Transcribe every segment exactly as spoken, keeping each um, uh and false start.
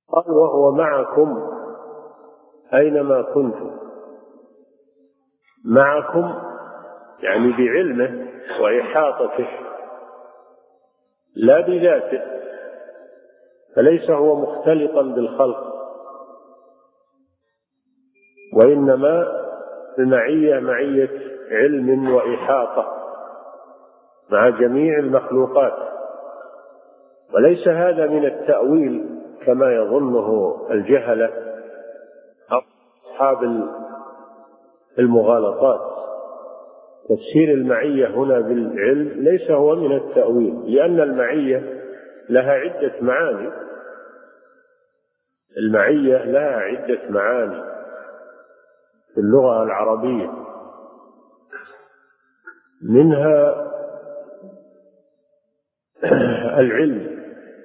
قال وهو معكم أينما كنتم. معكم يعني بعلمه وإحاطته لا بذاته، فليس هو مختلطا بالخلق، وإنما المعية معية علم وإحاطة مع جميع المخلوقات، وليس هذا من التأويل كما يظنه الجهلة أو أصحاب المغالطات. تفسير المعية هنا بالعلم ليس هو من التأويل، لأن المعية لها عدة معاني. المعية لها عدة معاني في اللغة العربية، منها العلم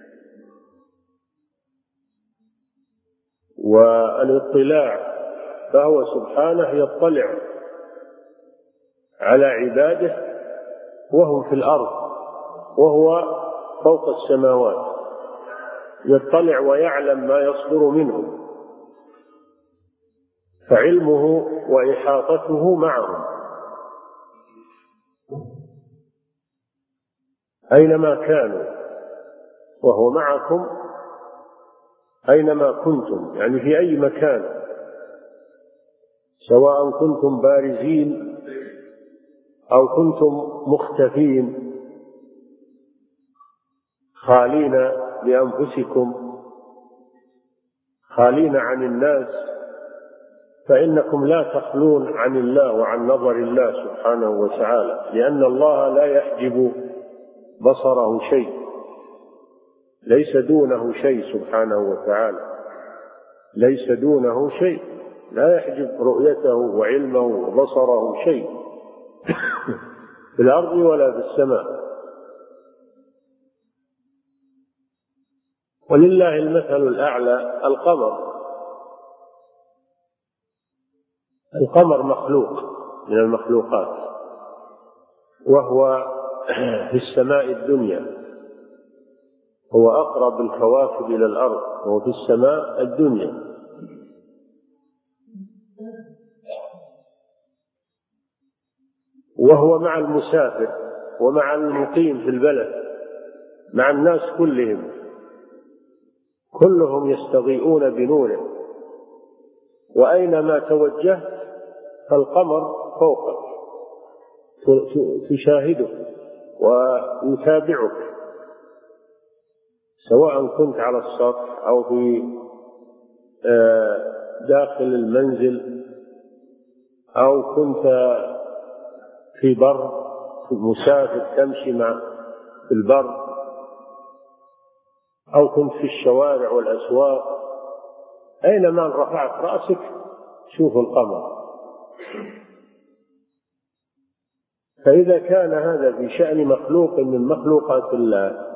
والاطلاع، فهو سبحانه يطلع على عباده وهم في الأرض وهو فوق السماوات، يطلع ويعلم ما يصدر منهم، فعلمه وإحاطته معهم أينما كانوا، وهو معكم أينما كنتم، يعني في أي مكان، سواء كنتم بارزين أو كنتم مختفين خالين بأنفسكم خالين عن الناس، فإنكم لا تخلون عن الله وعن نظر الله سبحانه وتعالى، لأن الله لا يحجب بصره شيء، ليس دونه شيء سبحانه وتعالى، ليس دونه شيء، لا يحجب رؤيته وعلمه وبصره شيء في الأرض ولا في السماء. ولله المثل الأعلى. القمر القمر مخلوق من المخلوقات، وهو في السماء الدنيا، هو أقرب الكواكب إلى الأرض، وهو في السماء الدنيا. وهو مع المسافر ومع المقيم في البلد، مع الناس كلهم، كلهم يستضيئون بنوره، وأينما توجهت فالقمر فوقك تشاهده ويتابعك، سواء كنت على السطح أو في داخل المنزل أو كنت في بر مسافر تمشي مع في البر، أو كنت في الشوارع والأسواق، أينما رفعت رأسك شوف القمر. فإذا كان هذا في شأن مخلوق من مخلوقات الله،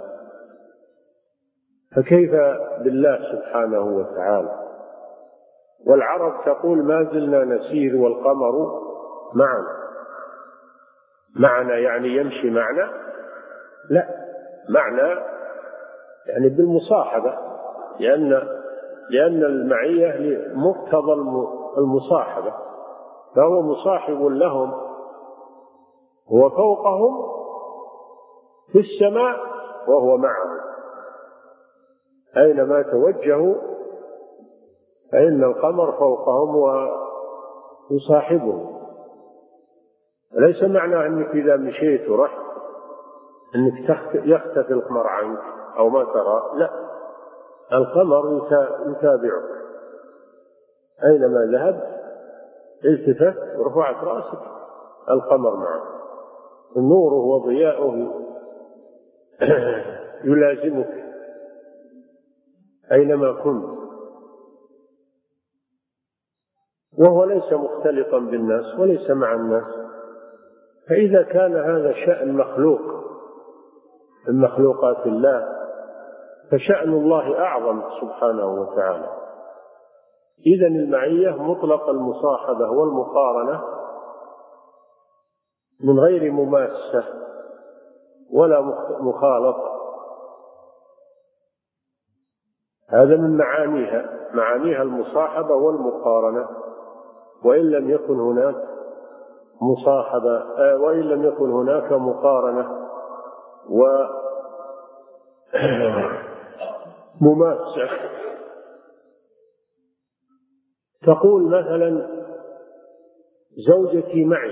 فكيف بالله سبحانه وتعالى؟ والعرب تقول ما زلنا نسير والقمر معنا. معنا يعني يمشي معنا؟ لا، معنا يعني بالمصاحبة، لأن لأن المعية مقتضى المصاحبة، فهو مصاحب لهم، هو فوقهم في السماء وهو معهم، أينما توجهوا فإن القمر فوقهم ويصاحبهم. ليس معنى أنك إذا مشيت ورحت أنك يختفي القمر عنك أو ما ترى، لا، القمر يتابعك أينما ذهبت، التفت ورفعت رأسك القمر معك، نوره وضياؤه يلازمك أينما كنت، وهو ليس مختلطا بالناس وليس مع الناس. فإذا كان هذا شأن مخلوق من مخلوقات الله، فشأن الله أعظم سبحانه وتعالى. إذن المعية مطلق المصاحبة والمقارنة من غير مماسة ولا مخالطة. هذا من معانيها، معانيها المصاحبة والمقارنة، وإن لم يكن هناك مصاحبة وإن لم يكن هناك مقارنة ومماسة. تقول مثلا زوجتي معي،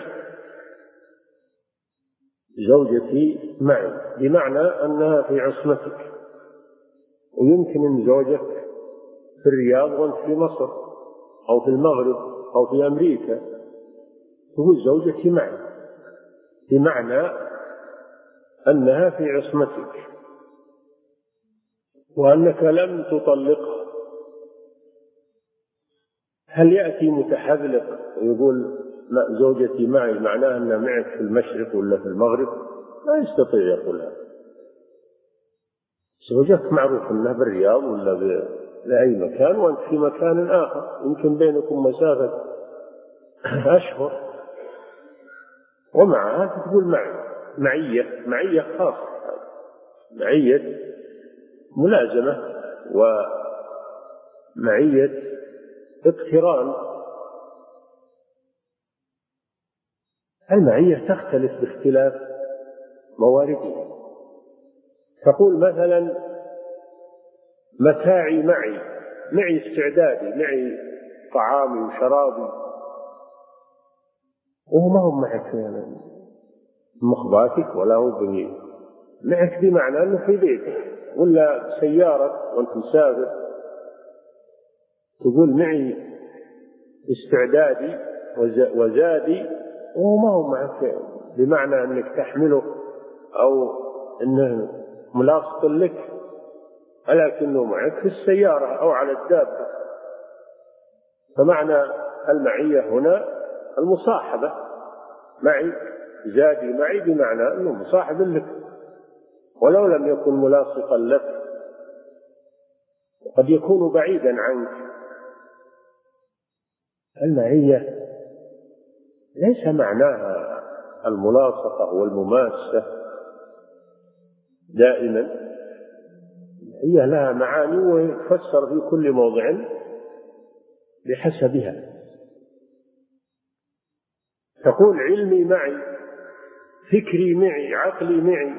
زوجتي معي بمعنى أنها في عصمتك، ويمكن أن زوجك في الرياض وأنت في مصر أو في المغرب أو في أمريكا، تقول زوجتي معي بمعنى أنها في عصمتك وأنك لم تطلقها. هل يأتي متحذلق ويقول زوجتي معي معناها أنها معك في المشرق ولا في المغرب؟ لا يستطيع يقول هذا. زوجك معروف أنها بالرياض ولا بأي مكان وأنت في مكان آخر، يمكن بينكم مسافة أشهر، ومع هذا تقول معي، معية معية خاصة، معية ملازمة ومعية اقتران. المعية تختلف باختلاف مواردها. تقول مثلا متاعي معي، معي استعدادي، معي طعامي وشرابي، وهو ما هو معك في مخباتك ولا هو به معك، بمعنى أنه في بيتك ولا سيارة وأنت مسافر، تقول معي استعدادي وزادي، وهو ما هو معك بمعنى أنك تحمله أو أنه ملاصق لك، ولكنه معك في السيارة أو على الدابة. فمعنى المعية هنا المصاحبة، معي زادي معي بمعنى أنه مصاحب لك ولو لم يكن ملاصقا لك، قد يكون بعيدا عنك. المعية ليس معناها الملاصقة والمماسة دائما، هي لها معاني وتفسر في كل موضع بحسبها. تقول علمي معي، فكري معي، عقلي معي،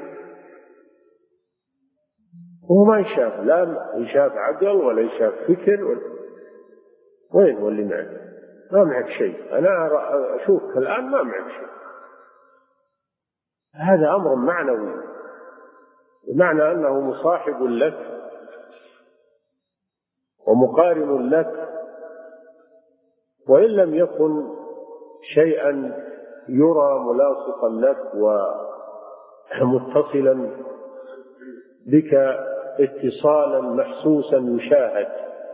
وهو ما يشاف، لا يشاف عقل ولا يشاف فكر ولا. وين هو اللي معك؟ ما معك شيء، أنا أشوفك الآن ما معك شيء. هذا أمر معنوي، بمعنى أنه مصاحب لك ومقارن لك، وإن لم يكن شيئا يرى ملاصقا لك ومتصلا بك اتصالا محسوسا يشاهد.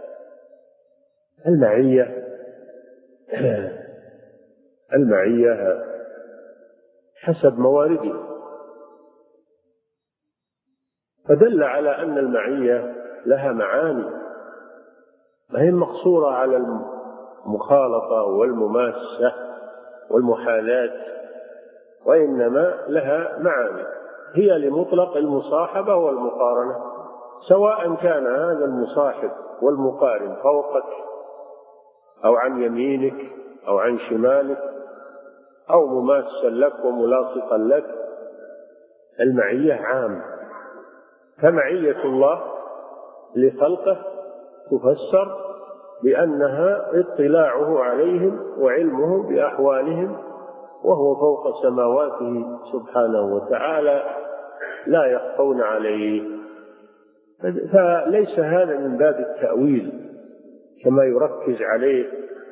المعية المعية حسب موارده. فدل على أن المعية لها معاني، ما هي مقصورة على المخالطة والمماسة والمحاذاة، وإنما لها معاني هي لمطلق المصاحبة والمقارنة، سواء كان هذا المصاحب والمقارن فوقك أو عن يمينك أو عن شمالك أو مماسا لك وملاصقا لك. المعية عامة. فمعية الله لخلقه تفسر بأنها اطلاعه عليهم وعلمه بأحوالهم، وهو فوق سماواته سبحانه وتعالى لا يخفون عليه. فليس هذا من باب التأويل كما يركز عليه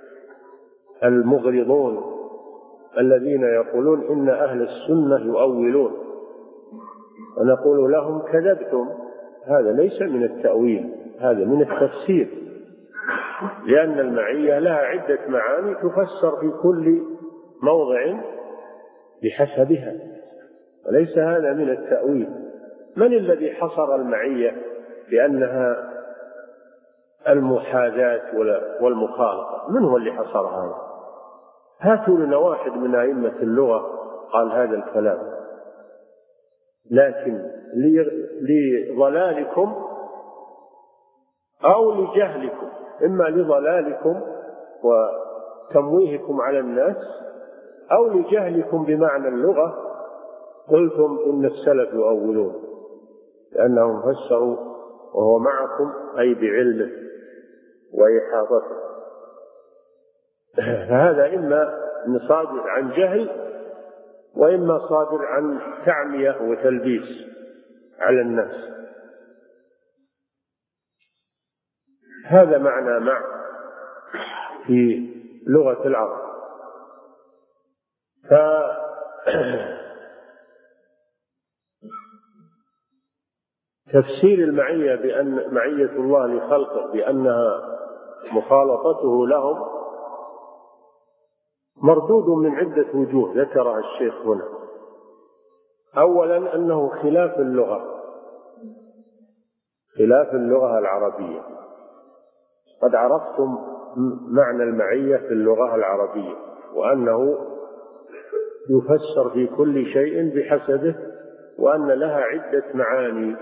المغرضون الذين يقولون إن أهل السنة يؤولون، ونقول لهم كذبتم. هذا ليس من التأويل، هذا من التفسير، لأن المعية لها عدة معاني تفسر في كل موضع بحسبها، وليس هذا من التأويل. من الذي حصر المعية بأنها المحاذاة والمخالطة؟ من هو اللي حصر هذا؟ هاتوا لنا واحد من أئمة اللغة قال هذا الكلام. لكن لضلالكم أو لجهلكم، إما لضلالكم وتمويهكم على الناس، أو لجهلكم بمعنى اللغة قلتم إن السلف يؤولون، لأنهم فسروا وهو معكم أي بعلمه وإحاطته. فهذا إما صادر عن جهل، وإما صادر عن تعمية وتلبيس على الناس. هذا معنى مع في لغة العرب. فتفسير المعية بأن معية الله لخلقه بأنها مخالطته لهم مردود من عدة وجوه ذكرها الشيخ هنا. أولا أنه خلاف اللغة، خلاف اللغة العربية. قد عرفتم معنى المعية في اللغة العربية، وأنه يفسر في كل شيء بحسبه، وأن لها عدة معاني،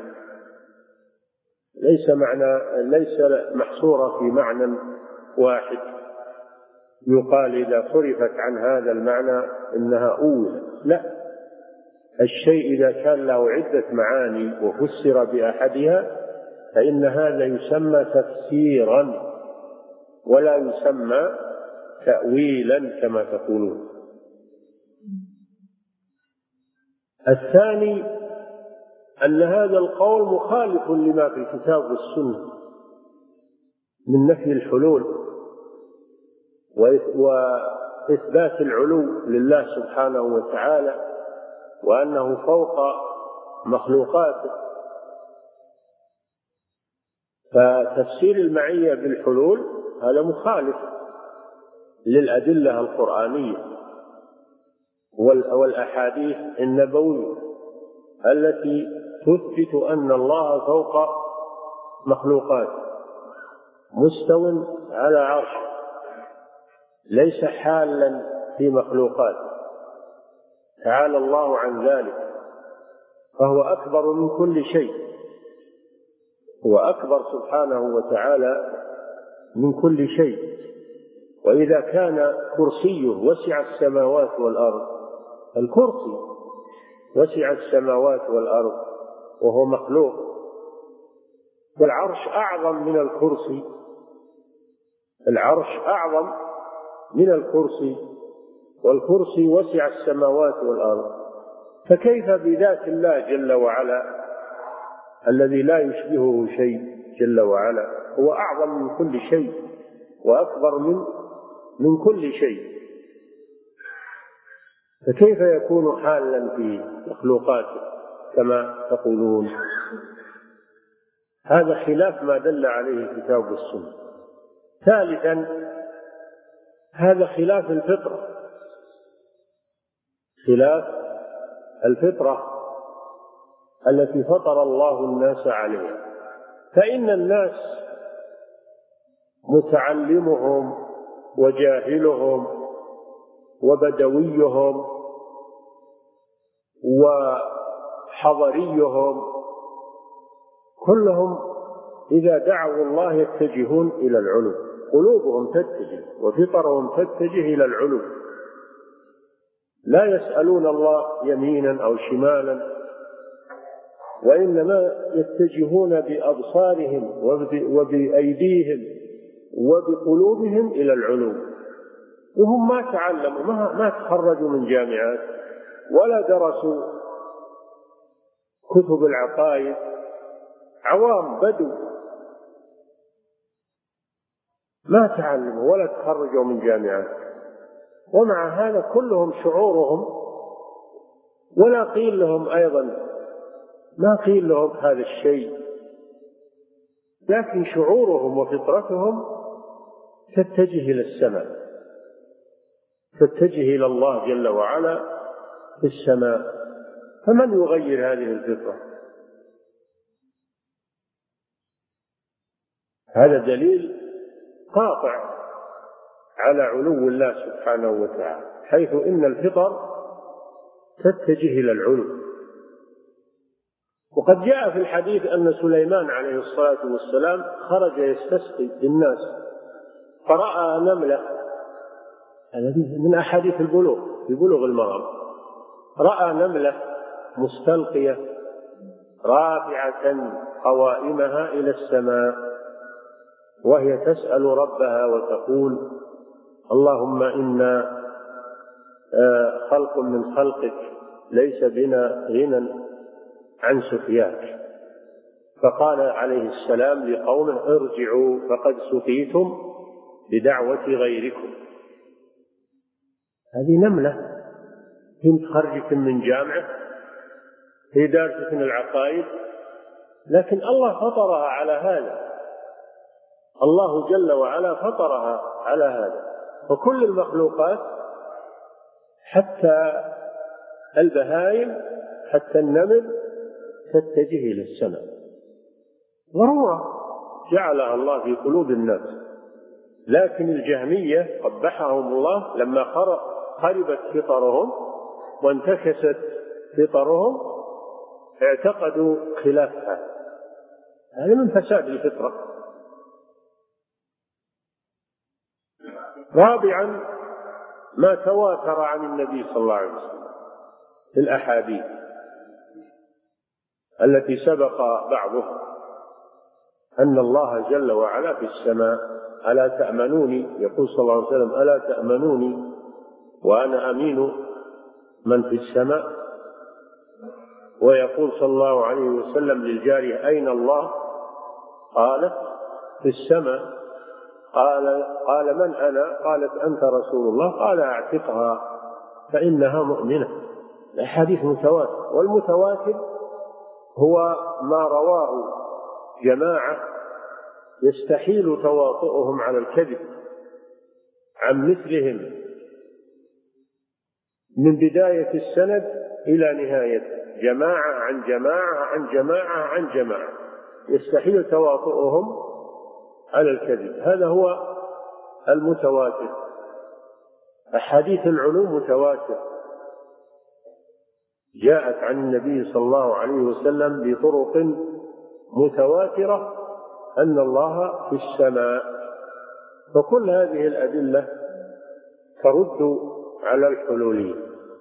ليس معنى ليس محصورة في معنى واحد يقال إذا صرفت عن هذا المعنى إنها أولى. لا، الشيء إذا كان له عدة معاني وفسر بأحدها فإن هذا يسمى تفسيرا ولا يسمى تأويلا كما تقولون. الثاني أن هذا القول مخالف لما في الكتاب والسنة من نفي الحلول وإثبات العلو لله سبحانه وتعالى، وأنه فوق مخلوقاته. فتفسير المعية بالحلول هذا مخالف للأدلة القرآنية والأحاديث النبوية التي تثبت أن الله فوق مخلوقاته مستو على عرشه، ليس حالا في مخلوقاته، تعالى الله عن ذلك، فهو أكبر من كل شيء، هو أكبر سبحانه وتعالى من كل شيء. وإذا كان كرسيه وسع السماوات والأرض، الكرسي وسع السماوات والأرض وهو مخلوق، والعرش أعظم من الكرسي، العرش أعظم من الكرسي، والكرسي وسع السماوات والأرض، فكيف بذات الله جل وعلا الذي لا يشبهه شيء جل وعلا، هو أعظم من كل شيء وأكبر من من كل شيء، فكيف يكون حالا في مخلوقاته كما تقولون؟ هذا خلاف ما دل عليه الكتاب والسنة. ثالثا هذا خلاف الفطرة، خلاف الفطرة التي فطر الله الناس عليها. فإن الناس متعلمهم وجاهلهم وبدويهم وحضريهم كلهم إذا دعوا الله يتجهون إلى العلو، قلوبهم تتجه وفطرهم تتجه إلى العلو، لا يسألون الله يمينا أو شمالا، وإنما يتجهون بأبصارهم وبأيديهم وبقلوبهم إلى العلو. وهم ما تعلموا، ما, ما تخرجوا من جامعات ولا درسوا كتب العقائد، عوام بدو ما تعلموا ولا تخرجوا من جامعات، ومع هذا كلهم شعورهم، ولا قيل لهم أيضا ما قيل لهم هذا الشيء، لكن شعورهم وفطرتهم تتجه إلى السماء، تتجه إلى الله جل وعلا في السماء. فمن يغير هذه الفطرة؟ هذا دليل قاطع على علو الله سبحانه وتعالى، حيث إن الفطر تتجه إلى العلو. وقد جاء في الحديث أن سليمان عليه الصلاة والسلام خرج يستسقي للناس فرأى نملة، هذا من أحاديث البلوغ في بلوغ المرام، رأى نملة مستلقية رافعة قوائمها إلى السماء وهي تسأل ربها وتقول اللهم إنا خلق من خلقك ليس بنا غنى عن سقياك. فقال عليه السلام لقومه ارجعوا فقد سقيتم بدعوة غيركم. هذه نملة كنت خرجت من جامعة هي دارسة من العقائد، لكن الله فطرها على هذا، الله جل وعلا فطرها على هذا. وكل المخلوقات حتى البهائم حتى النمل تتجه إلى السماء، ضرورة جعلها الله في قلوب الناس. لكن الجهمية قبحهم الله لما خربت فطرهم وانتكست فطرهم اعتقدوا خلافها، هذا من فساد الفطرة. رابعا ما تواتر عن النبي صلى الله عليه وسلم في الأحاديث التي سبق بعضها أن الله جل وعلا في السماء ألا تأمنوني، يقول صلى الله عليه وسلم ألا تأمنوني وأنا أمين من في السماء. ويقول صلى الله عليه وسلم للجارية أين الله؟ قالت في السماء. قال قال من أنا؟ قالت أنت رسول الله. قال أعتقها فإنها مؤمنة. الحديث متواتر، والمتواتر هو ما رواه جماعة يستحيل تواطؤهم على الكذب عن مثلهم من بداية السند إلى نهايته، جماعة عن جماعة عن جماعة عن جماعة، يستحيل تواطؤهم على الكذب. هذا هو المتواتر. أحاديث العلوم متواتر جاءت عن النبي صلى الله عليه وسلم بطرق متواترة أن الله في السماء. فكل هذه الأدلة ترد على الحلولية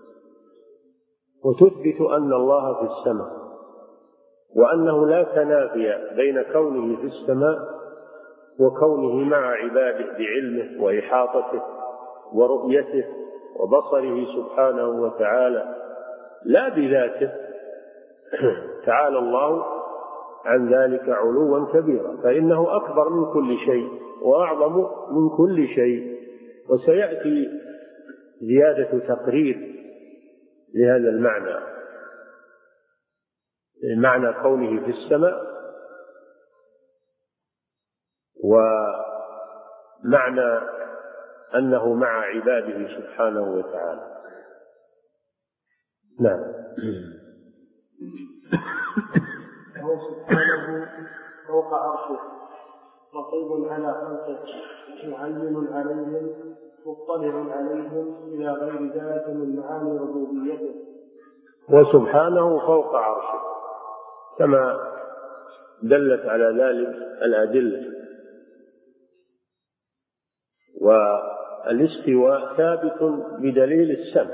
وتثبت أن الله في السماء، وأنه لا تنافي بين كونه في السماء وكونه مع عباده بعلمه وإحاطته ورؤيته وبصره سبحانه وتعالى، لا بذاته. تعالى الله عن ذلك علوا كبيرا، فإنه أكبر من كل شيء وأعظم من كل شيء. وسيأتي زيادة تقرير لهذا المعنى، معنى كونه في السماء ومعنى أنه مع عباده سبحانه وتعالى. نعم. وهو سبحانه فوق عرشه رقيب على خلقه معلم عليهم مطلع عليهم إلى غير ذلك من معاني ربوبيته. وسبحانه فوق عرشه كما دلت على ذلك الأدلة. والاستواء ثابت بدليل السمع،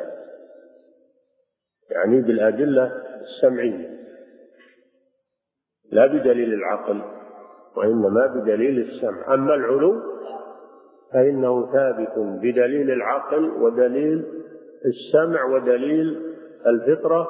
يعني بالأدلة السمعية لا بدليل العقل وإنما بدليل السمع. أما العلو فإنه ثابت بدليل العقل ودليل السمع ودليل الفطرة،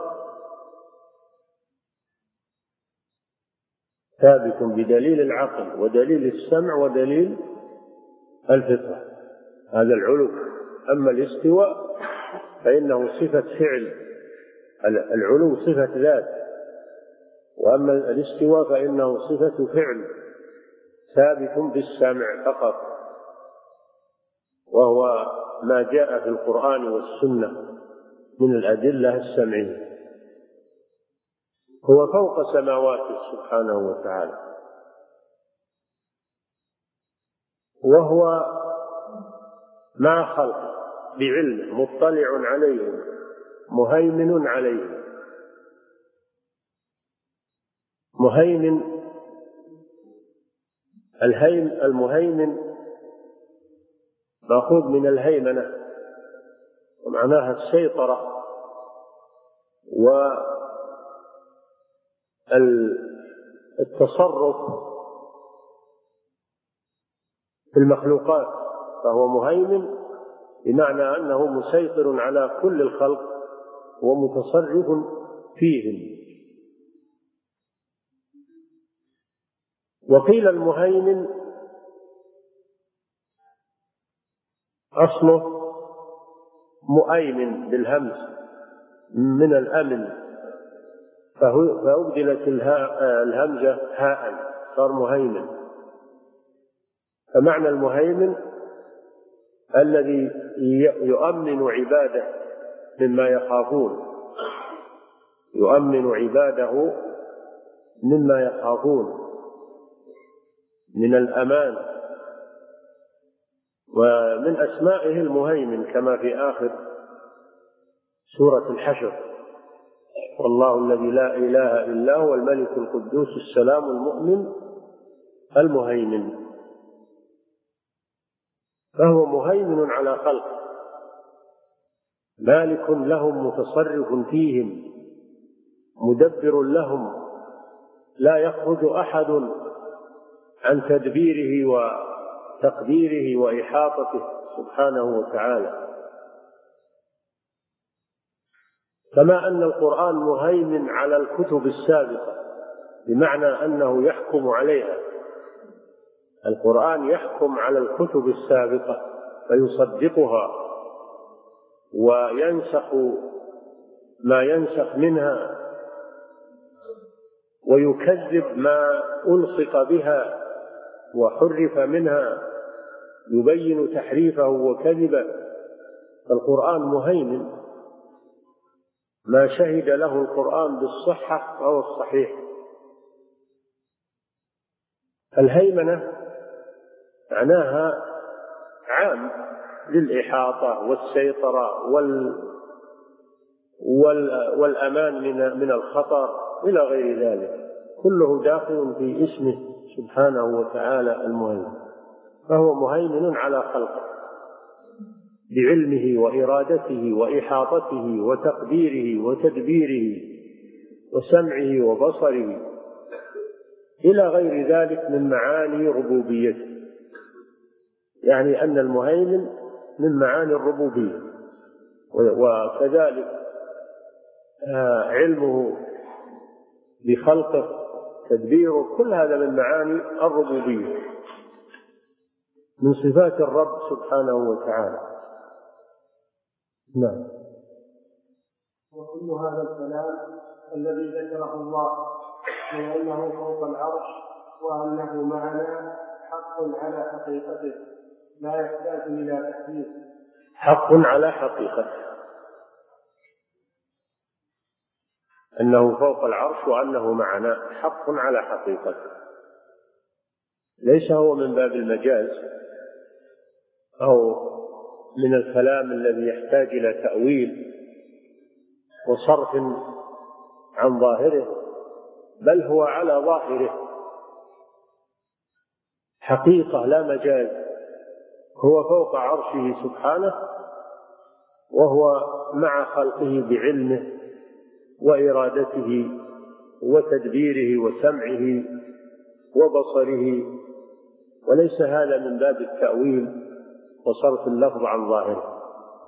ثابت بدليل العقل ودليل السمع ودليل الفطرة، هذا العلو. أما الاستواء فإنه صفة فعل، العلو صفة ذات، وأما الاستواء فإنه صفة فعل ثابت بالسمع فقط، وهو ما جاء في القرآن والسنة من الأدلة السمعية. هو فوق سماواته سبحانه وتعالى، وهو مع خلقه بعلمه مطلع عليهم مهيمن عليهم. مهيمن الهيم المهيمن مأخوذ من الهيمنة، ومعناها السيطرة والتصرف في المخلوقات، فهو مهيمن بمعنى أنه مسيطر على كل الخلق ومتصرف فيهم. وقيل المهيمن أصله مؤيمن بالهمز من الأمن، فأبدلت الهمزة هاء صار مهيمن. فمعنى المهيمن الذي يؤمن عباده مما يخافون، يؤمن عباده مما يخافون من الأمان. ومن أسمائه المهيمن كما في آخر سورة الحشر: والله الذي لا إله إلا هو الملك القدوس السلام المؤمن المهيمن. فهو مهيمن على خلقه، مالك لهم متصرف فيهم، مدبر لهم، لا يخرج أحد عن تدبيره وتقديره وإحاطته سبحانه وتعالى. كما أن القرآن مهيمن على الكتب السابقة، بمعنى أنه يحكم عليها. القرآن يحكم على الكتب السابقة فيصدقها وينسخ ما ينسخ منها ويكذب ما ألصق بها وحرف منها، يبين تحريفه وكذبه. فالقرآن مهيمن، ما شهد له القرآن بالصحة فهو الصحيح. الهيمنة معناها عام للإحاطة والسيطرة وال والأمان من من الخطر إلى غير ذلك، كله داخل في اسمه سبحانه وتعالى المهيمن. فهو مهيمن على خلقه بعلمه وإرادته وإحاطته وتقديره وتدبيره وسمعه وبصره إلى غير ذلك من معاني ربوبيته. يعني أن المهيمن من معاني الربوبية، وكذلك علمه بخلقه، تدبيره، كل هذا من معاني الربوبية، من صفات الرب سبحانه وتعالى. نعم. وكل هذا الكلام الذي ذكره الله من أنه فوق العرش وأنه معنا حق على حقيقته، لا يحتاج إلى تحديث. حق على حقيقته، أنه فوق العرش وأنه معنا حق على حقيقته، ليس هو من باب المجاز أو من الكلام الذي يحتاج إلى تأويل وصرف عن ظاهره، بل هو على ظاهره حقيقة لا مجاز. هو فوق عرشه سبحانه، وهو مع خلقه بعلمه وإرادته وتدبيره وسمعه وبصره، وليس هذا من باب التأويل وصرف اللفظ عن ظاهره،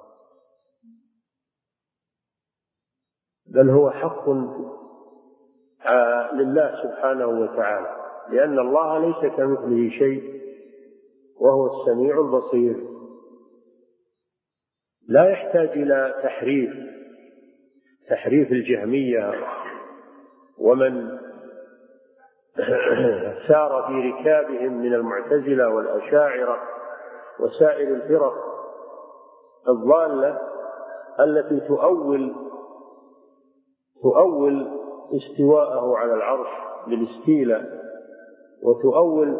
بل هو حق لله سبحانه وتعالى، لأن الله ليس كمثله شيء وهو السميع البصير. لا يحتاج إلى تحريف تحريف الجهمية ومن سار في ركابهم من المعتزلة والأشاعرة وسائر الفرق الضالة التي تؤول تؤول استواءه على العرش بالاستيلاء، وتؤول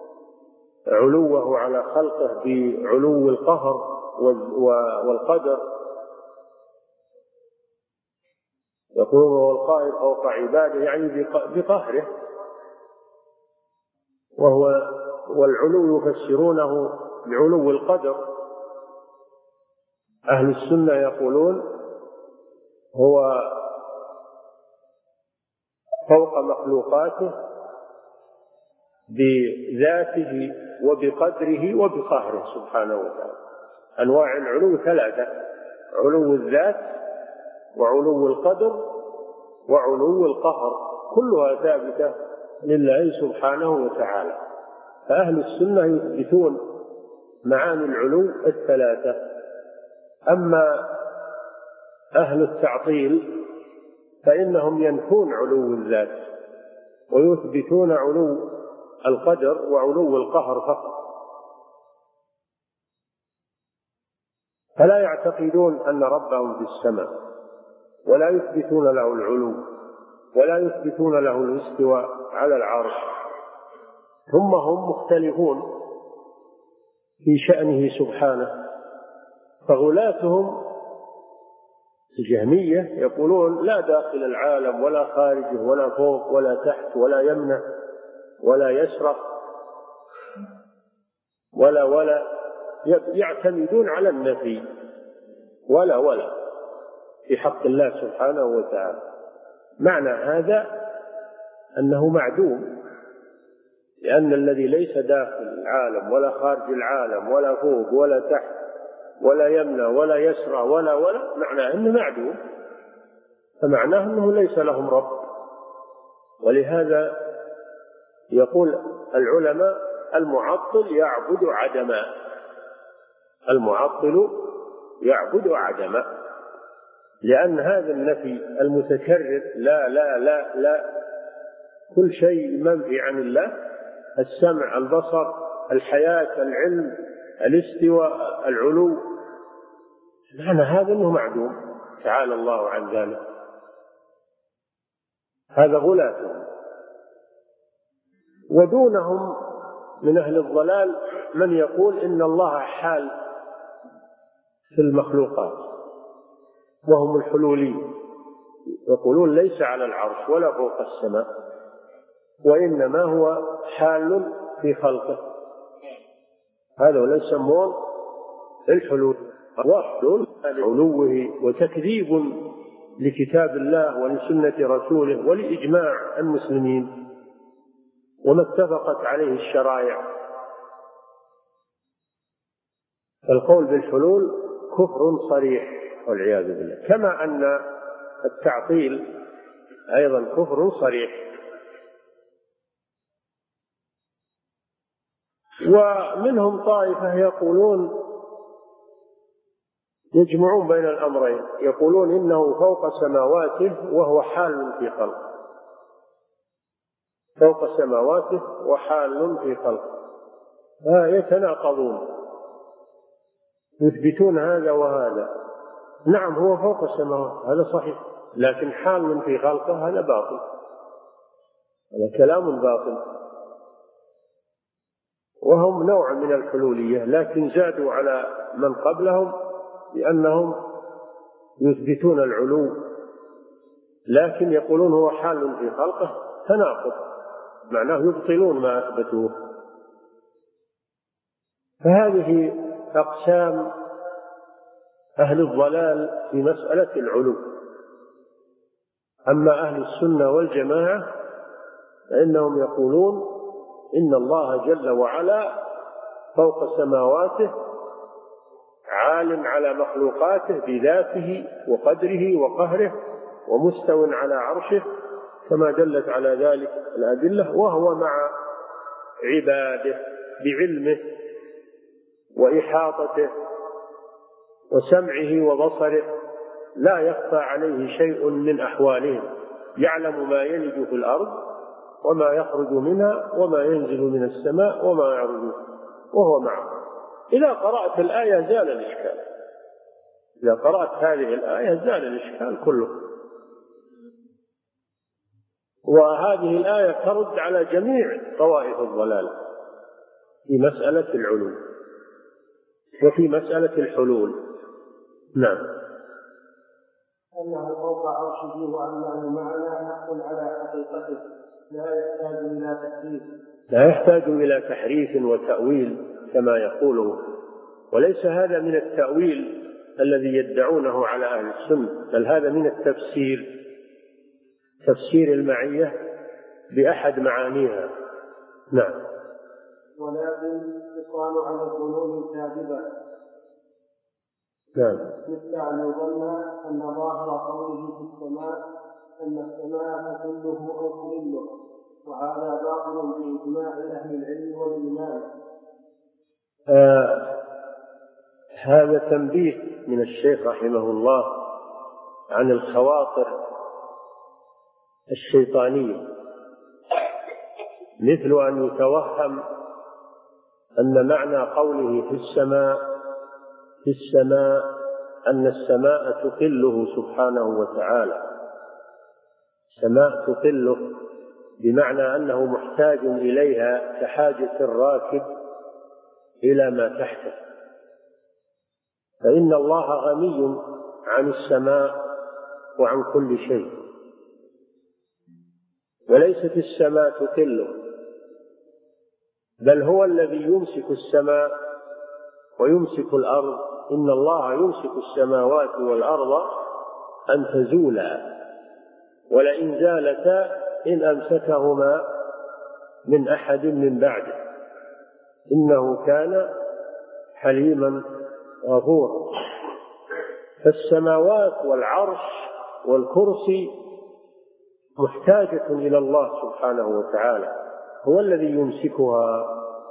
علوه على خلقه بعلو القهر والقدر. يقولون هو القاهر فوق عباده، يعني بقهره، وهو والعلو يفسرونه بعلو القدر. أهل السنة يقولون هو فوق مخلوقاته بذاته وبقدره وبقهره سبحانه وتعالى. أنواع العلو ثلاثة: علو الذات، وعلو القدر، وعلو القهر، كلها ثابتة لله سبحانه وتعالى. فأهل السنة يثبتون معاني العلو الثلاثة. أما أهل التعطيل فإنهم ينفون علو الذات ويثبتون علو القدر وعلو القهر فقط، فلا يعتقدون أن ربهم في السماء، ولا يثبتون له العلو، ولا يثبتون له الاستواء على العرش، ثم هم مختلفون في شأنه سبحانه. فغلاتهم الجهمية يقولون لا داخل العالم ولا خارجه ولا فوق ولا تحت ولا يمنع ولا يسرى ولا ولا يعتمدون على النفي ولا ولا في حق الله سبحانه وتعالى. معنى هذا أنه معدوم، لأن الذي ليس داخل العالم ولا خارج العالم ولا فوق ولا تحت ولا يمنع ولا يسرى ولا ولا معناه أنه معدوم، فمعناه أنه ليس لهم رب. ولهذا يقول العلماء المعطل يعبد عدما، المعطل يعبد عدما، لأن هذا النفي المتكرر لا لا لا لا كل شيء منفي عن الله، السمع، البصر، الحياة، العلم، الاستواء، العلو، معنى هذا أنه معدوم، تعالى الله عن ذلك. هذا غلاتهم. ودونهم من أهل الضلال من يقول إن الله حال في المخلوقات، وهم الحلوليين، يقولون ليس على العرش ولا فوق السماء، وإنما هو حال في خلقه. هذا لا يسمون الحلول، وحلول علوه وتكذيب لكتاب الله ولسنة رسوله ولإجماع المسلمين وما اتفقت عليه الشرائع. القول بالحلول كفر صريح والعياذ بالله، كما أن التعطيل أيضا كفر صريح. ومنهم طائفة يقولون يجمعون بين الأمرين، يقولون إنه فوق سماواته وهو حال في خلق، فوق سماواته وحال في خلق، فيتناقضون، يثبتون هذا وهذا. نعم هو فوق السماوات، هذا صحيح، لكن حال في خلقه هذا باطل، هذا كلام باطل. وهم نوع من الحلولية، لكن زادوا على من قبلهم لأنهم يثبتون العلو لكن يقولون هو حال في خلقه، تناقض، معناه يبطلون ما أثبتوه. فهذه أقسام أهل الضلال في مسألة العلو. أما أهل السنة والجماعة فإنهم يقولون إن الله جل وعلا فوق سماواته عال على مخلوقاته بذاته وقدره وقهره ومستو على عرشه كما دلت على ذلك الأدلة، وهو مع عباده بعلمه وإحاطته وسمعه وبصره، لا يخفى عليه شيء من أحوالهم، يعلم ما يلج في الأرض وما يخرج منها وما ينزل من السماء وما يعرج، وهو معه. إذا قرأت الآية زال الإشكال، إذا قرأت هذه الآية زال الإشكال كله. وهذه الآية ترد على جميع طوائف الضلال في مسألة العلو وفي مسألة الحلول. نعم. أنه فوق عرشه وأنه معنا حق على حقيقته لا يحتاج إلى تحريف لا يحتاج إلى تحريف وتأويل كما يقوله، وليس هذا من التأويل الذي يدعونه على أهل السنة، بل هذا من التفسير، تفسير المعية بأحد معانيها. نعم. ولكن يقال على الظنون الكاذبة. نعم. مثل أن يظن أن ظاهر قوله في السماء أن السماء كله أو كله، وهذا باطل بإجماع أهل العلم والإيمان. آه هذا تنبيه من الشيخ رحمه الله عن الخواطر الشيطانية، مثل أن يتوهم أن معنى قوله في السماء في السماء أن السماء تقله سبحانه وتعالى، السماء تقله بمعنى أنه محتاج إليها كحاجة الراكب إلى ما تحته، فإن الله غني عن السماء وعن كل شيء، وليست السماء تقله، بل هو الذي يمسك السماء ويمسك الأرض. إن الله يمسك السماوات والأرض أن تزولا، ولئن زالتا إن أمسكهما من أحد من بعده إنه كان حليما غفورا. فالسماوات والعرش والكرسي محتاجة إلى الله سبحانه وتعالى، هو الذي يمسكها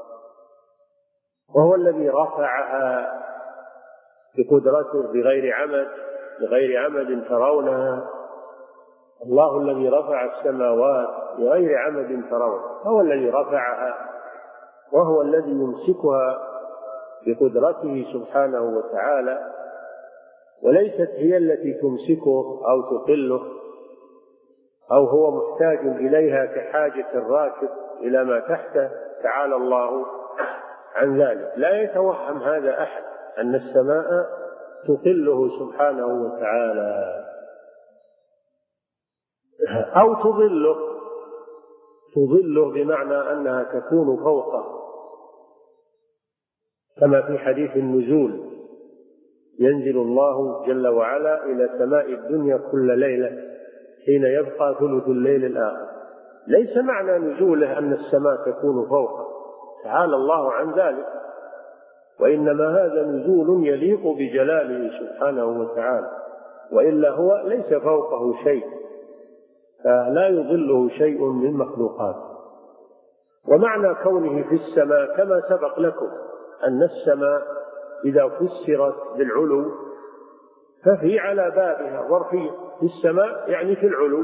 وهو الذي رفعها بقدرته بغير عمد بغير عمد ترونها. الله الذي رفع السماوات بغير عمد ترونها هو الذي رفعها، وهو الذي يمسكها بقدرته سبحانه وتعالى، وليست هي التي تمسكه أو تقله أو هو محتاج إليها كحاجة الراكب إلى ما تحته، تعالى الله عن ذلك. لا يتوهم هذا أحد أن السماء تقله سبحانه وتعالى أو تظله تظله بمعنى أنها تكون فوقه، كما في حديث النزول: ينزل الله جل وعلا إلى سماء الدنيا كل ليلة حين يبقى ثلث الليل الآخر. ليس معنى نزوله أن السماء تكون فوقه، تعالى الله عن ذلك، وإنما هذا نزول يليق بجلاله سبحانه وتعالى، وإلا هو ليس فوقه شيء، فلا يضله شيء من مخلوقاته. ومعنى كونه في السماء كما سبق لكم أن السماء إذا فسرت بالعلو ففي على بابها ظرفية، في السماء يعني في العلو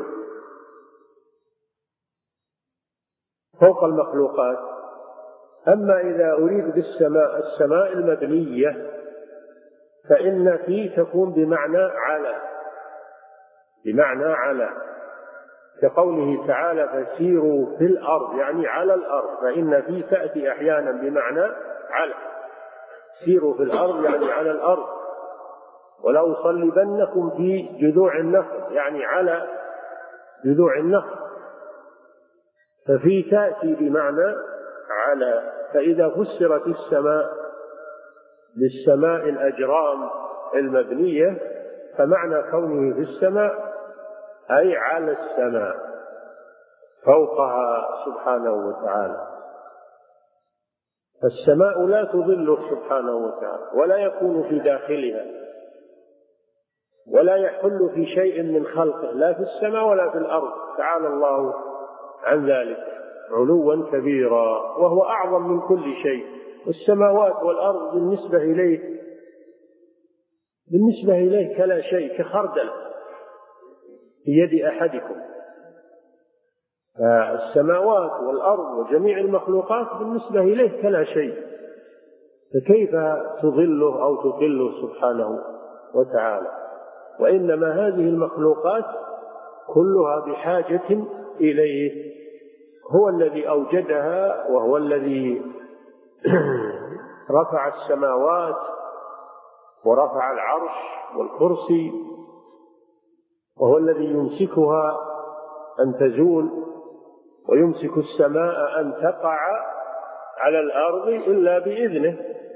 فوق المخلوقات. أما إذا أريد بالسماء السماء المبنية فإن في تكون بمعنى على بمعنى على كقوله تعالى: فسيروا في الأرض، يعني على الأرض، فإن في تأتي أحيانا بمعنى على، سيروا في الأرض يعني على الأرض، ولأصلبنكم في جذوع النخل يعني على جذوع النخل، ففي تأتي بمعنى على. فإذا فسرت السماء بالسماء الأجرام المبنية فمعنى كونه في السماء أي على السماء فوقها سبحانه وتعالى. فالسماء لا تظله سبحانه وتعالى، ولا يكون في داخلها، ولا يحل في شيء من خلقه، لا في السماء ولا في الأرض، تعالى الله عن ذلك علوا كبيرا، وهو أعظم من كل شيء. والسماوات والأرض بالنسبة إليه بالنسبة إليه كلا شيء، كخردل في يد أحدكم. فالسماوات والأرض وجميع المخلوقات بالنسبة إليه كلا شيء، فكيف تظله أو تقله سبحانه وتعالى؟ وإنما هذه المخلوقات كلها بحاجة إليه، هو الذي أوجدها، وهو الذي رفع السماوات ورفع العرش والكرسي وهو الذي يمسكها أن تزول ويمسك السماء أن تقع على الأرض إلا بإذنه.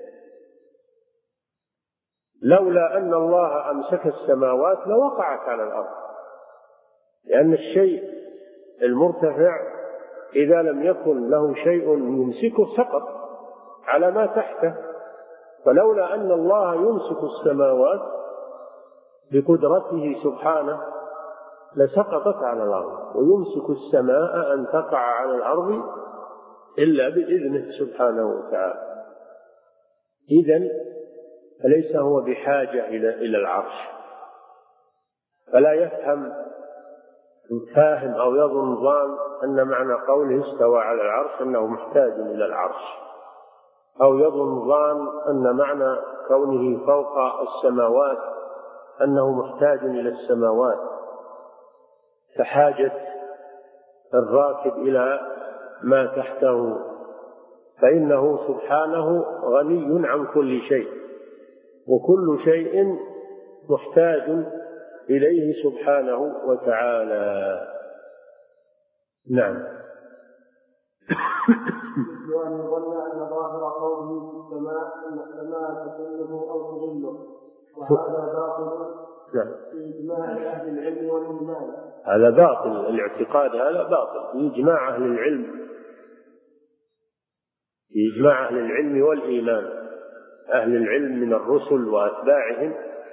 لولا أن الله أمسك السماوات لوقعت على الأرض، لأن الشيء المرتفع إذا لم يكن له شيء يمسكه سقط على ما تحته، فلولا أن الله يمسك السماوات بقدرته سبحانه لسقطت على الأرض، ويمسك السماء أن تقع على الأرض إلا بإذنه سبحانه وتعالى. إذن فليس هو بحاجة إلى العرش، فلا يفهم فاهم أو يظن ظان أن معنى قوله استوى على العرش أنه محتاج إلى العرش، أو يظن ظان أن معنى كونه فوق السماوات أنه محتاج إلى السماوات كحاجة الراكب إلى ما تحته، فإنه سبحانه غني عن كل شيء، وكل شيء محتاج إليه سبحانه وتعالى. نعم. وأن يظن أن ظاهر قوله في السماء أن السماء تظله أو تظله، وهذا باطل في إجماع أهل العلم والإيمان. هذا باطل، الاعتقاد هذا باطل في إجماع أهل العلم، في إجماع أهل العلم والإيمان، أهل العلم من الرسل وأتباعهم،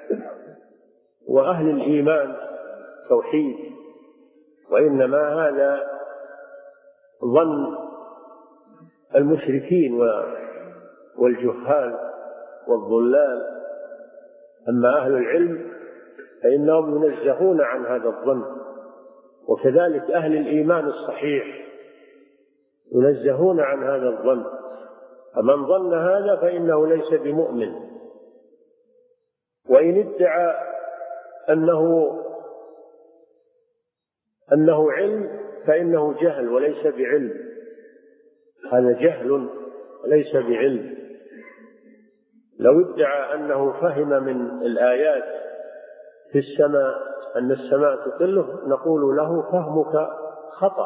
وأهل الإيمان توحيد. وإنما هذا ظن المشركين والجهال والضلال. أما أهل العلم فإنهم ينزهون عن هذا الظن، وكذلك أهل الإيمان الصحيح ينزهون عن هذا الظن. فمن ظن هذا فإنه ليس بمؤمن، وإن ادعى أنه أنه علم فإنه جهل وليس بعلم، هذا جهل وليس بعلم. لو ادعى أنه فهم من الآيات في السماء أن السماء تطله نقول له فهمك خطأ،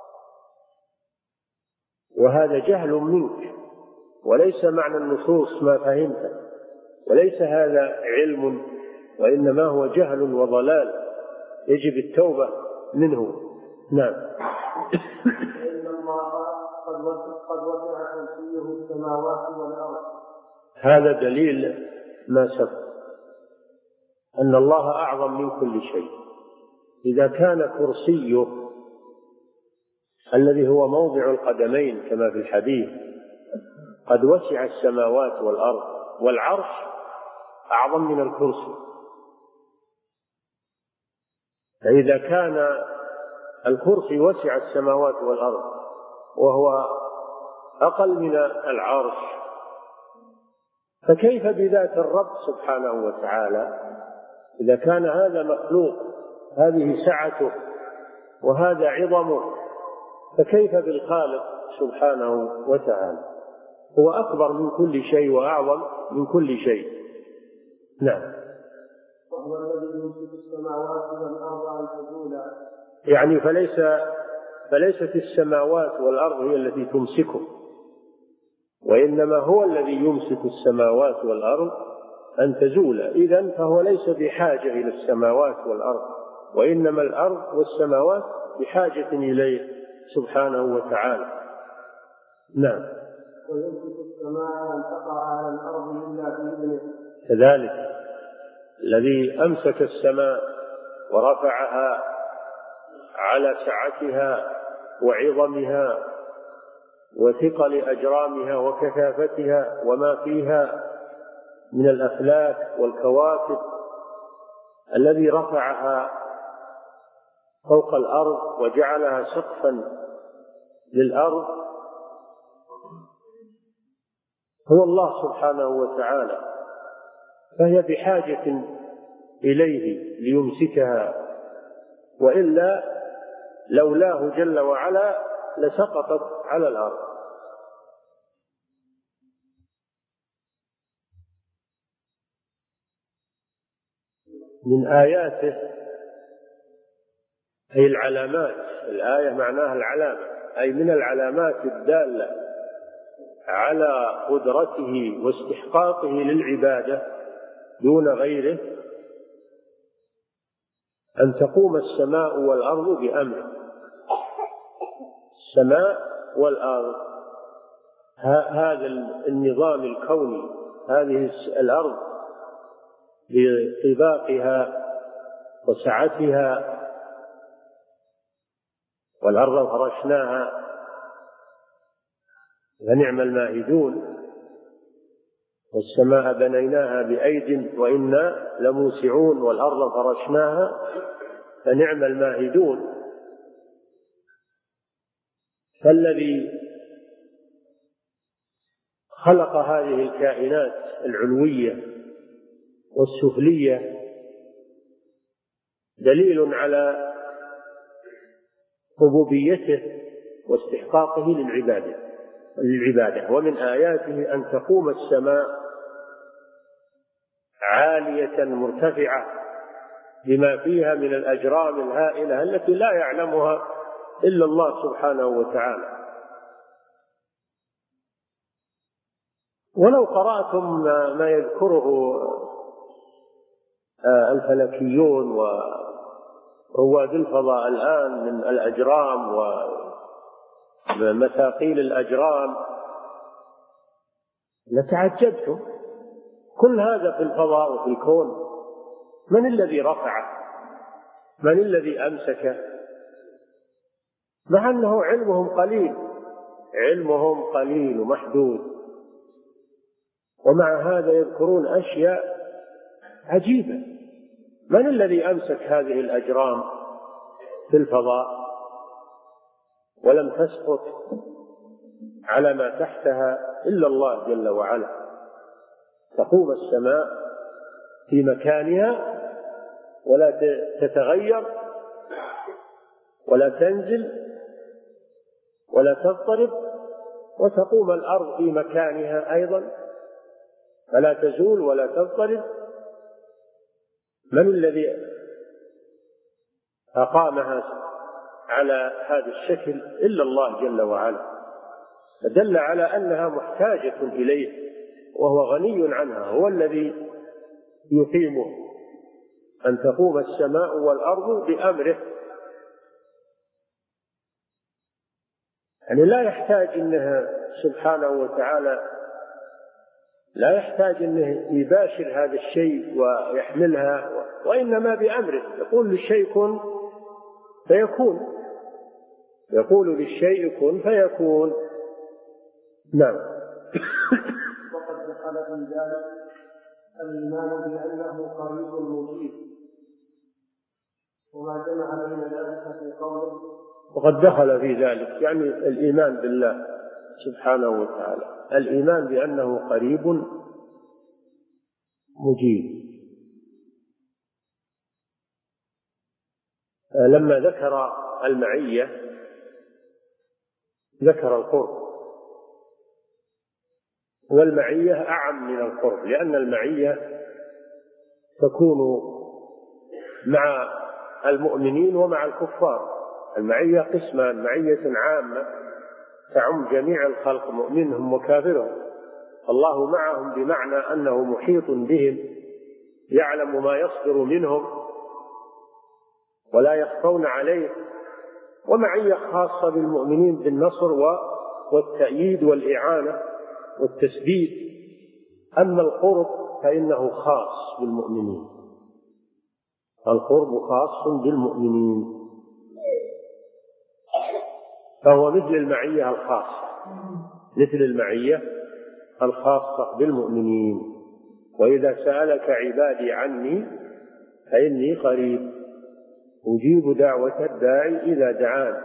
وهذا جهل منك، وليس معنى النصوص ما فهمت، وليس هذا علم، وإنما هو جهل وضلال يجب التوبة منه. نعم. إن الله قد وسع كرسيه السماوات والأرض. هذا دليل ما سبق أن الله أعظم من كل شيء. إذا كان كرسيه الذي هو موضع القدمين كما في الحديث قد وسع السماوات والأرض، والعرش أعظم من الكرسي، فإذا كان الكرسي وسع السماوات والأرض وهو أقل من العرش، فكيف بذات الرب سبحانه وتعالى؟ إذا كان هذا مخلوق، هذه سعته وهذا عظمه، فكيف بالخالق سبحانه وتعالى؟ هو أكبر من كل شيء وأعظم من كل شيء. نعم. وهو الذي يمسك السماوات والأرض أن تزولا. يعني فليس فليست السماوات والأرض هي التي تمسكه، وإنما هو الذي يمسك السماوات والأرض أن تزولا. إذن فهو ليس بحاجة إلى السماوات والأرض، وإنما الأرض والسماوات بحاجة إليه سبحانه وتعالى. نعم. ويمسك السماء أن تقع على الأرض إلا بإذنه. كذلك الذي أمسك السماء ورفعها على سعتها وعظمها وثقل أجرامها وكثافتها وما فيها من الأفلاك والكواكب، الذي رفعها فوق الأرض وجعلها سقفا للأرض هو الله سبحانه وتعالى، فهي بحاجة إليه ليمسكها، وإلا لولاه جل وعلا لسقطت على الأرض. من آياته أي العلامات، الآية معناها العلامة، أي من العلامات الدالة على قدرته واستحقاقه للعبادة دون غيره أن تقوم السماء والأرض بأمره. السماء والأرض، هذا النظام الكوني، هذه الأرض بطباقها وسعتها، والأرض فرشناها فنعم الماهدون، والسماء بنيناها بأيد وإنا لموسعون، والأرض فرشناها فنعم الماهدون. فالذي خلق هذه الكائنات العلوية والسفلية دليل على ربوبيته واستحقاقه للعبادة للعبادة ومن آياته أن تقوم السماء عالية مرتفعة بما فيها من الأجرام الهائلة التي لا يعلمها إلا الله سبحانه وتعالى. ولو قرأتم ما يذكره الفلكيون ورواد الفضاء الآن من الأجرام ومثاقيل الأجرام لتعجبتم. كل هذا في الفضاء وفي الكون، من الذي رفعه؟ من الذي أمسكه؟ مع أنه علمهم قليل، علمهم قليل ومحدود، ومع هذا يذكرون أشياء عجيبة. من الذي أمسك هذه الأجرام في الفضاء ولم تسقط على ما تحتها إلا الله جل وعلا؟ تقوم السماء في مكانها ولا تتغير ولا تنزل ولا تضطرب، وتقوم الأرض في مكانها أيضا فلا تزول ولا تضطرب. من الذي أقامها على هذا الشكل إلا الله جل وعلا؟ فدل على أنها محتاجة إليه وهو غني عنها، هو الذي يقيمه، أن تقوم السماء والأرض بأمره. يعني لا يحتاج إنها سبحانه وتعالى لا يحتاج أنه يباشر هذا الشيء ويحملها، وإنما بأمره. يقول للشيء كن فيكون، يقول للشيء كن فيكون. نعم. وقد دخل في ذلك الإيمان بأنه قريب مجيب، وما جمع بين ذلك في قوله. وقد دخل في ذلك يعني الإيمان بالله سبحانه وتعالى، الإيمان بأنه قريب مجيب. لما ذكر المعية ذكر القرب، والمعية أعم من القرب، لأن المعية تكون مع المؤمنين ومع الكفار. المعية قسمان: معية عامة تعم جميع الخلق مؤمنهم وكافرهم، الله معهم بمعنى أنه محيط بهم يعلم ما يصدر منهم ولا يخفون عليه. ومعية خاصة بالمؤمنين بالنصر والتأييد والإعانة والتسديد. أما القرب فإنه خاص بالمؤمنين، القرب خاص بالمؤمنين، فهو مثل المعية الخاصة، مثل المعية الخاصة بالمؤمنين. وإذا سألك عبادي عني فإني قريب أجيب دعوة الداعي إذا دعان.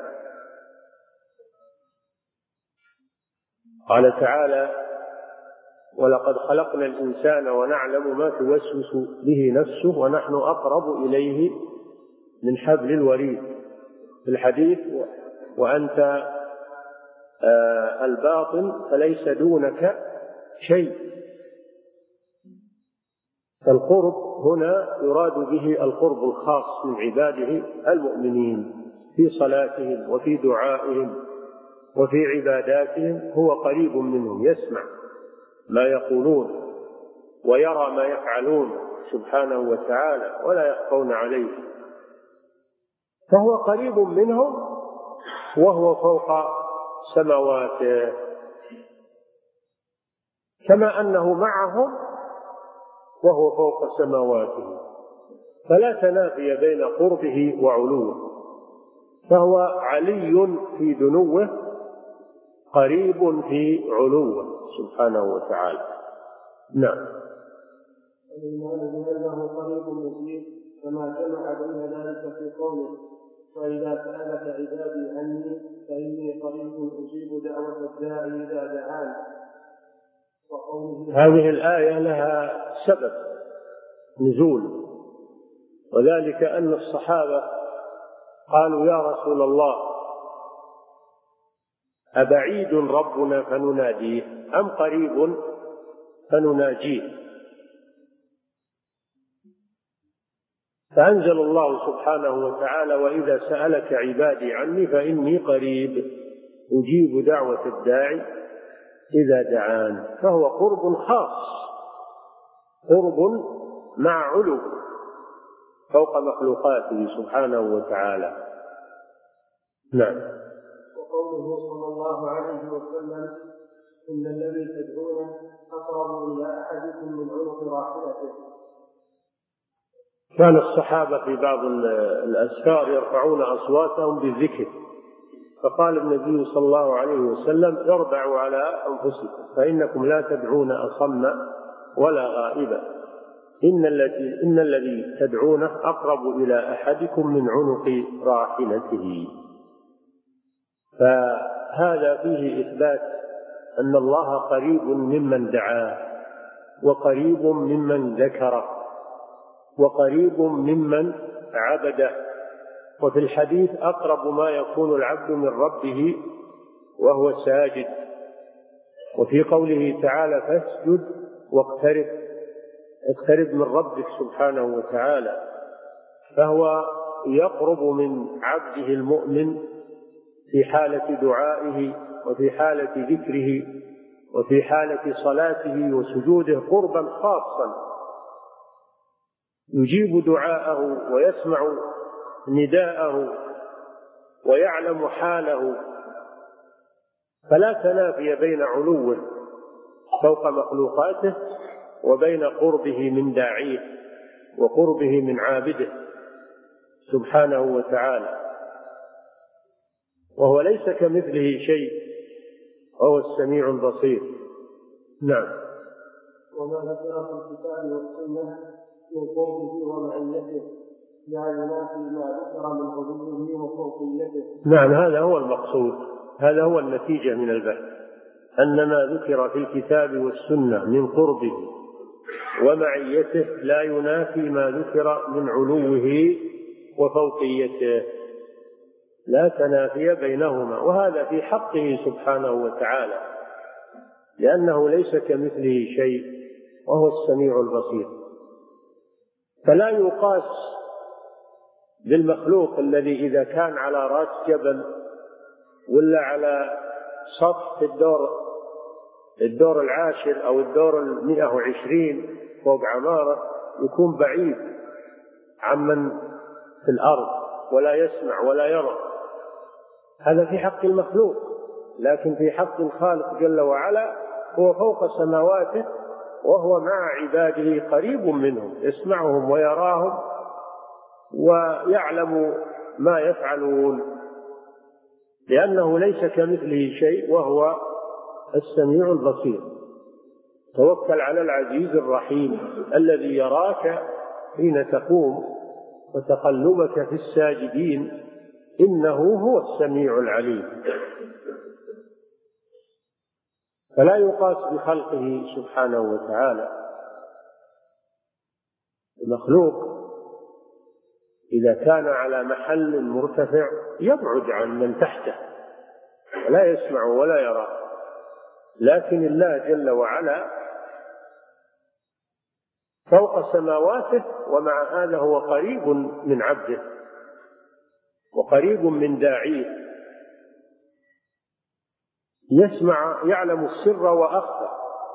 قال تعالى: ولقد خلقنا الإنسان ونعلم ما توسوس به نفسه ونحن أقرب إليه من حبل الوريد. في الحديث: وأنت آه الباطن فليس دونك شيء. القرب هنا يراد به القرب الخاص من عباده المؤمنين في صلاتهم وفي دعائهم وفي عباداتهم، هو قريب منهم، يسمع ما يقولون ويرى ما يفعلون سبحانه وتعالى ولا يخفون عليه، فهو قريب منهم وهو فوق سماواته، كما أنه معهم وهو فوق سماواته، فلا تنافي بين قربه وعلوه، فهو علي في دنوه قريب في علوه سبحانه وتعالى. نعم. الإيمان بأنه قريب مجيب كما جمع بين ذلك في قوله: وإذا سألك عبادي عني فإني قريب أجيب دعوة الداعي إذا دعان. هذه الآية لها سبب نزول، وذلك أن الصحابة قالوا: يا رسول الله، أبعيد ربنا فنناديه أم قريب فنناجيه؟ فأنزل الله سبحانه وتعالى: وإذا سألك عبادي عني فإني قريب أجيب دعوة الداعي إذا دعان. فهو قرب خاص، قرب مع علو فوق مخلوقاته سبحانه وتعالى. نعم. وقوله صلى الله عليه وسلم: إن الذي تدعونه أقرب إلى أحدكم من عنق راحلته. كان الصحابة في بعض الأسفار يرفعون أصواتهم بالذكر، فقال النبي صلى الله عليه وسلم: اربعوا على أنفسكم فإنكم لا تدعون أصم ولا غائبا، إن الذي إن الذي تدعونه أقرب إلى أحدكم من عنق راحلته. فهذا فيه إثبات أن الله قريب ممن دعاه، وقريب ممن ذكره، وقريب ممن عبده. وفي الحديث: أقرب ما يكون العبد من ربه وهو ساجد. وفي قوله تعالى: فاسجد واقترب، اقترب من ربك سبحانه وتعالى. فهو يقرب من عبده المؤمن في حالة دعائه وفي حالة ذكره وفي حالة صلاته وسجوده قربا خاصا، يجيب دعاءه ويسمع نداءه ويعلم حاله، فلا تنافي بين علوه فوق مخلوقاته وبين قربه من داعيه وقربه من عابده سبحانه وتعالى، وهو ليس كمثله شيء وهو السميع البصير. نعم. وما ذكر في الكتاب والسنة من قربه ومعيته لا ينافي ما ذكر من علوه وفوقيته. نعم، هذا هو المقصود، هذا هو النتيجة من البحث، أن ما ذكر في الكتاب والسنة من قربه ومعيته لا ينافي ما ذكر من علوه وفوقيته، لا تنافي بينهما، وهذا في حقه سبحانه وتعالى، لأنه ليس كمثله شيء وهو السميع البصير. فلا يقاس بالمخلوق الذي إذا كان على رأس جبل ولا على سطح الدور الدور العاشر أو الدور المئة وعشرين فوق عمارة يكون بعيد عمن في الأرض ولا يسمع ولا يرى، هذا في حق المخلوق. لكن في حق الخالق جل وعلا هو فوق سماواته وهو مع عباده قريب منهم، يسمعهم ويراهم ويعلم ما يفعلون، لأنه ليس كمثله شيء وهو السميع البصير. توكل على العزيز الرحيم الذي يراك حين تقوم وتقلبك في الساجدين، إنه هو السميع العليم. فلا يقاس بخلقه سبحانه وتعالى. المخلوق إذا كان على محل مرتفع يبعد عن من تحته ولا يسمع ولا يرى، لكن الله جل وعلا فوق سماواته، ومع هذا هو قريب من عبده وقريب من داعيه، يسمع يعلم السر وأخفى.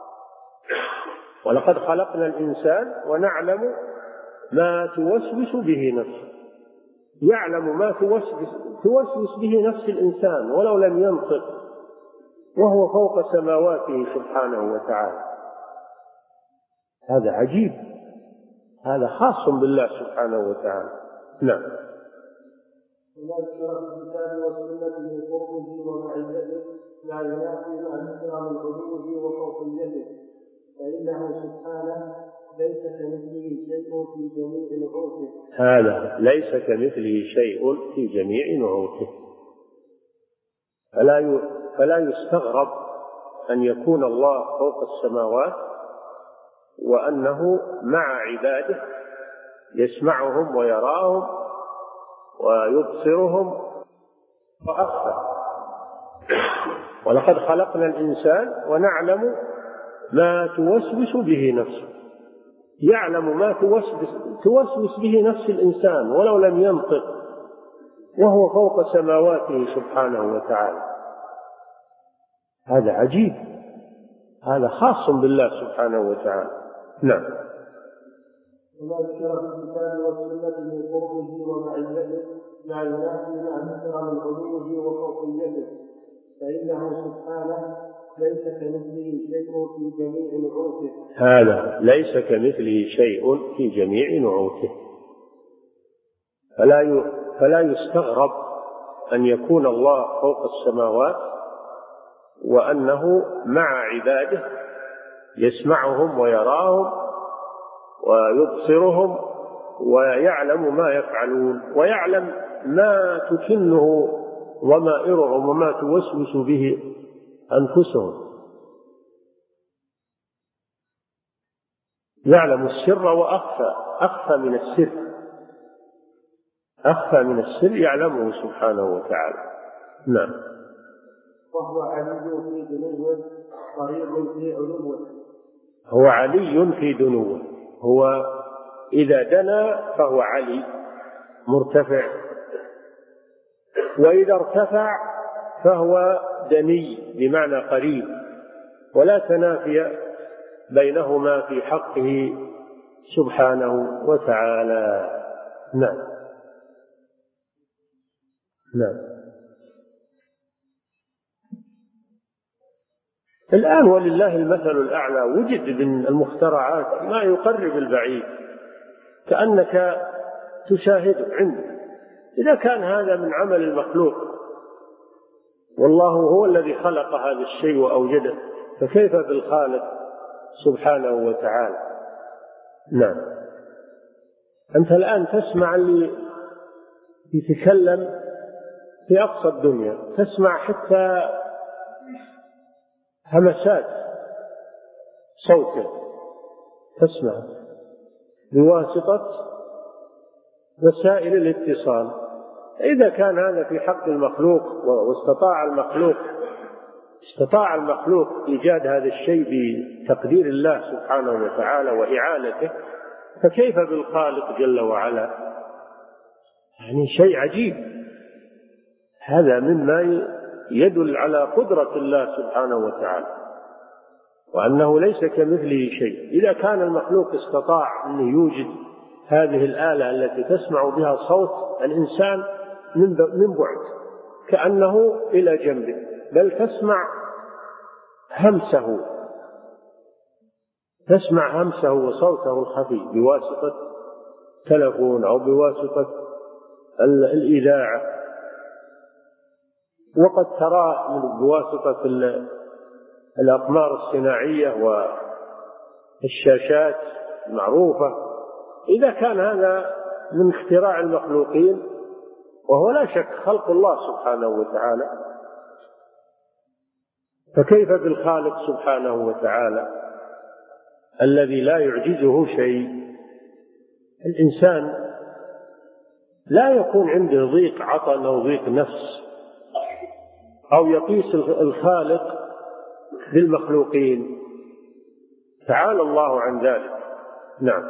ولقد خلقنا الإنسان ونعلم ما توسوس به نفسه، يعلم ما توسوس, توسوس به نفس الإنسان ولو لم ينطق، وهو فوق سماواته سبحانه وتعالى. هذا عجيب، هذا خاص بالله سبحانه وتعالى. نعم. وما ذكر في الكتاب والسنة من قربه ومعيته لا ينافي ما ذكر من علوه وفوقيته، فإنه سبحانه ليس كمثله شيء في جميع نعوته. هذا ليس كمثله شيء في جميع نعوته، فلا فلا يستغرب أن يكون الله فوق السماوات وأنه مع عباده يسمعهم ويراهم ويبصرهم وأخفى. ولقد خلقنا الإنسان ونعلم ما توسوس به نفسه، يعلم ما توسوس, توسوس به نفس الإنسان ولو لم ينطق، وهو فوق سماواته سبحانه وتعالى. هذا عجيب، هذا خاص بالله سبحانه وتعالى. نعم. وما ذكر في الكتاب والسنة من قربه ومعيته لا ينافي ما ذكر من علوه وفوقيته، فإنه سبحانه ليس كمثله شيء في جميع نعوته. هذا ليس كمثله شيء في جميع نعوته، فلا فلا يستغرب أن يكون الله فوق السماوات وأنه مع عباده يسمعهم ويراهم ويبصرهم ويعلم ما يفعلون، ويعلم ما تكنه ضمائرهم وما توسوس به أنفسهم، يعلم السر وأخفى، أخفى من السر، أخفى من السر يعلمه سبحانه وتعالى. نعم. وهو علي في دنوه قريب في علوه. هو علي في دنوه، هو إذا دنا فهو علي مرتفع، وإذا ارتفع فهو دني بمعنى قريب، ولا تنافي بينهما في حقه سبحانه وتعالى. نعم. نعم. الآن ولله المثل الأعلى، وجد من المخترعات ما يقرب البعيد كأنك تشاهده عنده. إذا كان هذا من عمل المخلوق والله هو الذي خلق هذا الشيء وأوجده، فكيف بالخالق سبحانه وتعالى؟ نعم. أنت الآن تسمع اللي يتكلم في أقصى الدنيا، تسمع حتى همسات صوته، تسمع بواسطة وسائل الاتصال. إذا كان هذا في حق المخلوق واستطاع المخلوق استطاع المخلوق إيجاد هذا الشيء بتقدير الله سبحانه وتعالى وإعانته، فكيف بالخالق جل وعلا؟ يعني شيء عجيب، هذا مما يدل على قدرة الله سبحانه وتعالى وأنه ليس كمثله شيء. إذا كان المخلوق استطاع أن يوجد هذه الآلة التي تسمع بها صوت الإنسان من بعد كأنه إلى جنبه، بل تسمع همسه، تسمع همسه وصوته الخفي بواسطة تلفون أو بواسطة الإذاعة، وقد تراه بواسطة الأقمار الصناعية والشاشات المعروفة. إذا كان هذا من اختراع المخلوقين، وهو لا شك خلق الله سبحانه وتعالى، فكيف بالخالق سبحانه وتعالى الذي لا يعجزه شيء؟ الإنسان لا يكون عنده ضيق عطن أو ضيق نفس أو يقيس الخالق بالمخلوقين، تعالى الله عن ذلك. نعم.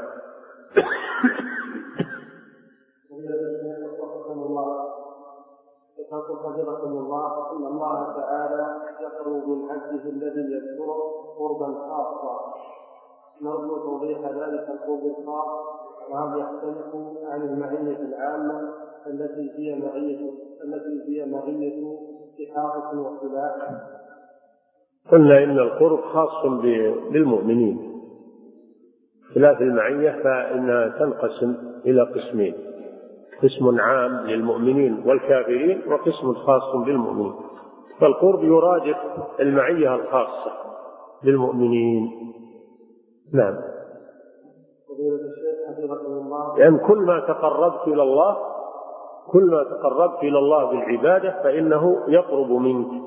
ذكرت حفظكم الله ان الله تعالى يقرب من عبده الذي يذكره قربا خاصا، نرجو توضيح ذلك القرب الخاص، وهل يختلف عن المعيه العامه التي هي معيه التي هي معيه استحاقه واختلاف؟ قلنا ان القرب خاص بالمؤمنين، خلاف المعيه فانها تنقسم الى قسمين، قسم عام للمؤمنين والكافرين وقسم خاص بالمؤمنين، فالقرب يرادف المعية الخاصة للمؤمنين. نعم. لأن كل ما تقربت إلى الله كل ما تقربت إلى الله بالعبادة فإنه يقرب منك.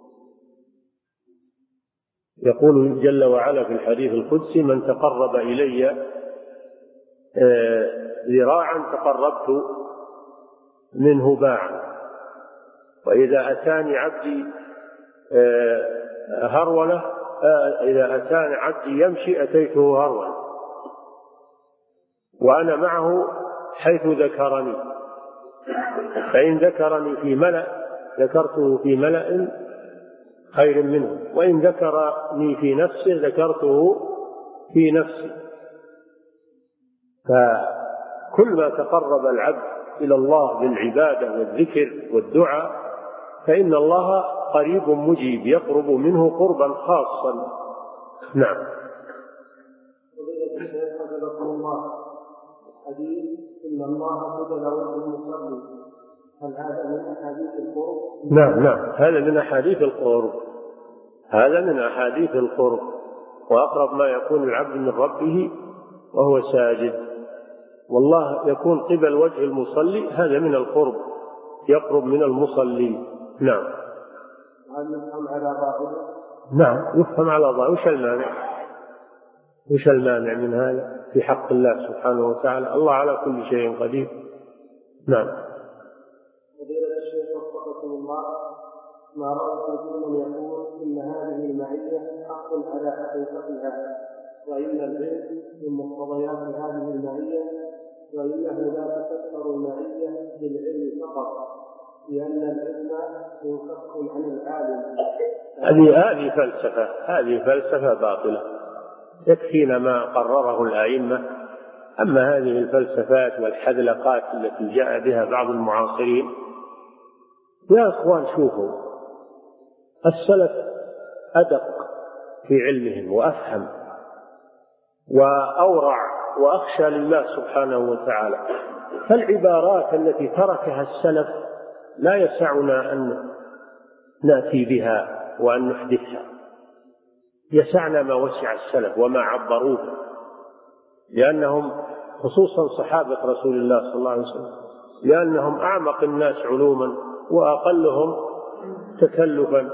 يقول جل وعلا في الحديث القدسي: من تقرب إلي ذراعا تقربت منه باعا، وإذا أتاني عبدي هرولة إذا أتاني عبدي يمشي أتيته هرولة، وأنا معه حيث ذكرني، فإن ذكرني في ملأ ذكرته في ملأ خير منه، وإن ذكرني في نفسه ذكرته في نفسي. فكل ما تقرب العبد إلى الله بالعبادة والذكر والدعاء فإن الله قريب مجيب، يقرب منه قربا خاصا. نعم. حديث إن الله قبل وجه المصلي، هل هذا من أحاديث القرب؟ نعم نعم، هذا من أحاديث القرب، هذا من أحاديث القرب، وأقرب ما يكون العبد من ربه وهو ساجد، والله يكون قبل وجه المصلي، هذا من القرب، يقرب من المصلي. نعم. هل يفهم على ظاهره؟ نعم يفهم على ظاهره. وش المانع؟ وش المانع من هذا في حق الله سبحانه وتعالى؟ الله على كل شيء قدير. نعم. فضيلة الشيخ وفقكم الله، ما رأيكم من يقول إن هذه المعية حق على حقيقتها، وإن العلم من مقتضيات هذه المعية، وإنه لا تفسر المعية بالعلم فقط، لأن العلم منفك عن العالم؟ هذه هذه فلسفة هذه فلسفة باطلة، يكفينا ما قرره الأئمة. أما هذه الفلسفات والحذلقات التي جاء بها بعض المعاصرين، يا أخوان شوفوا، السلف أدق في علمهم وأفهم وأورع وأخشى لله سبحانه وتعالى، فالعبارات التي تركها السلف لا يسعنا أن نأتي بها وأن نحدثها، يسعنا ما وسع السلف وما عبروه، لأنهم خصوصا صحابة رسول الله صلى الله عليه وسلم لأنهم أعمق الناس علوما وأقلهم تكلفا.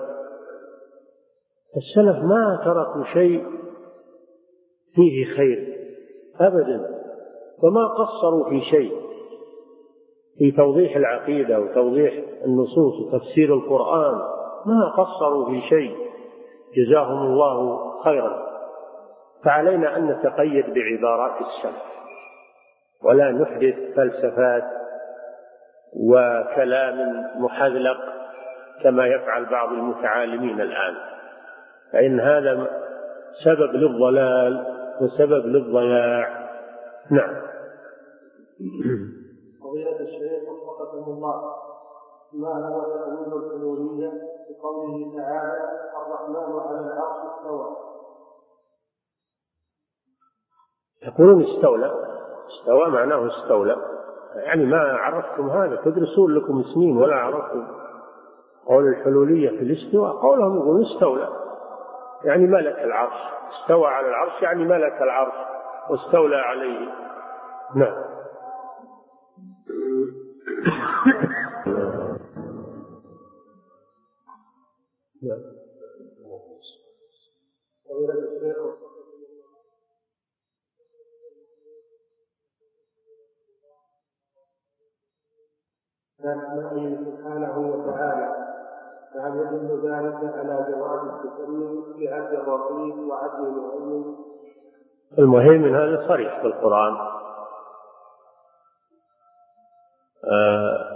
السلف ما تركوا شيء فيه خير أبدا، وما قصروا في شيء في توضيح العقيدة وتوضيح النصوص وتفسير القرآن، ما قصروا في شيء، جزاهم الله خيرا. فعلينا أن نتقيد بعبارات السلف ولا نحدث فلسفات وكلام محذلق كما يفعل بعض المتعالمين الآن، فإن هذا سبب للضلال وسبب للضياع. نعم. فضيلة الشيخ وفقكم الله، ما هو تأويل الحلولية بقوله تعالى الرحمن على العرش استوى؟ يقولون استولى، استوى معناه استولى، يعني ما عرفتم هذا، تدرسون لكم سنين ولا عرفتم قول الحلولية في الاستواء. قولهم يقولون استولى يعني ملك العرش، استوى على العرش يعني ملك العرش واستولى عليه. نعم. أسمائه سبحانه وتعالى، فهل يدل ذلك على جواز التسمي بعبد الرقيب وعبد المؤمن؟ المهيمن هذا صريح في القرآن. آه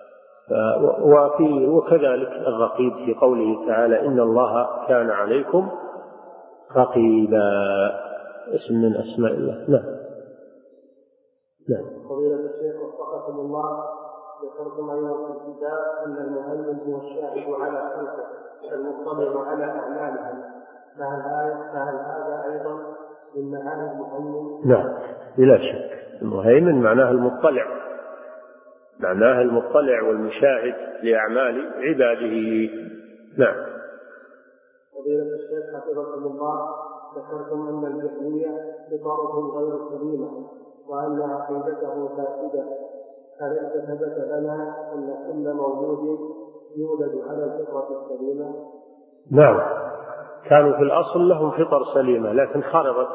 وفي وكذلك الرقيب في قوله تعالى إن الله كان عليكم رقيبا، اسم من أسماء الله. نعم. نعم. فضيلة الشيخ وفقكم الله، ذكرتم أيضا في الكتاب أن المهيمن هو الشاهد على خلقه المطلع على أعمالهم، فهل هذا أيضا من معاني المهيمن؟ نعم بلا شك، المهيمن معناه المطلع، معناه المطلع والمشاهد لأعمال عباده. نعم. فضيلة الشيخ حفظكم الله، ذكرتم أن الجهمية فطرهم غير سليمة وأن عقيدته فاسدة، هل ثبت لنا أن كل مولود يولد على الفطرة السليمة؟ نعم، كانوا في الأصل لهم فطر سليمة لكن خربت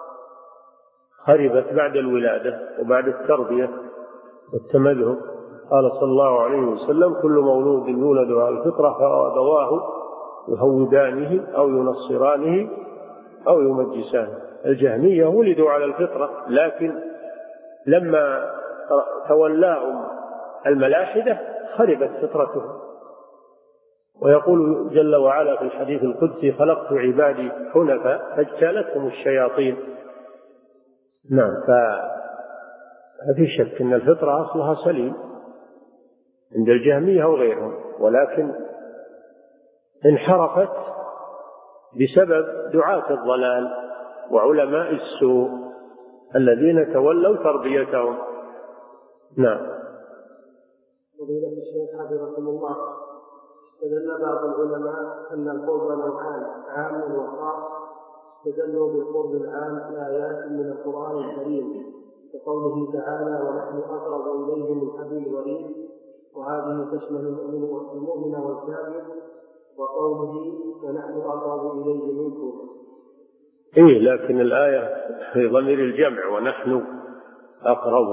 خربت بعد الولادة وبعد التربية والتمذهب. قال صلى الله عليه وسلم كل مولود يولد على الفطرة فأبواه يهودانه أو ينصرانه أو يمجسانه. الجهمية ولدوا على الفطرة، لكن لما تولاهم الملاحدة خربت فطرتهم. ويقول جل وعلا في الحديث القدسي خلقت عبادي حنفاء فاجتالتهم الشياطين. نعم، ففي شك أن الفطرة أصلها سليم عند الجهمية وغيرهم، ولكن انحرفت بسبب دعاة الضلال وعلماء السوء الذين تولوا تربيتهم. نعم. فضيلة الشيخ حفظكم الله، استدل بعض العلماء أن القرب نوعان عام وخاص، استدلوا بالقرب العام بآيات من القرآن الكريم كقوله تعالى ونحن أقرب إليه من حبل الوريد، وهذه تشمل المؤمن والكافر، وقوله ونحن أقرب إليه منكم. إيه، لكن الآية في ضمير الجمع ونحن أقرب.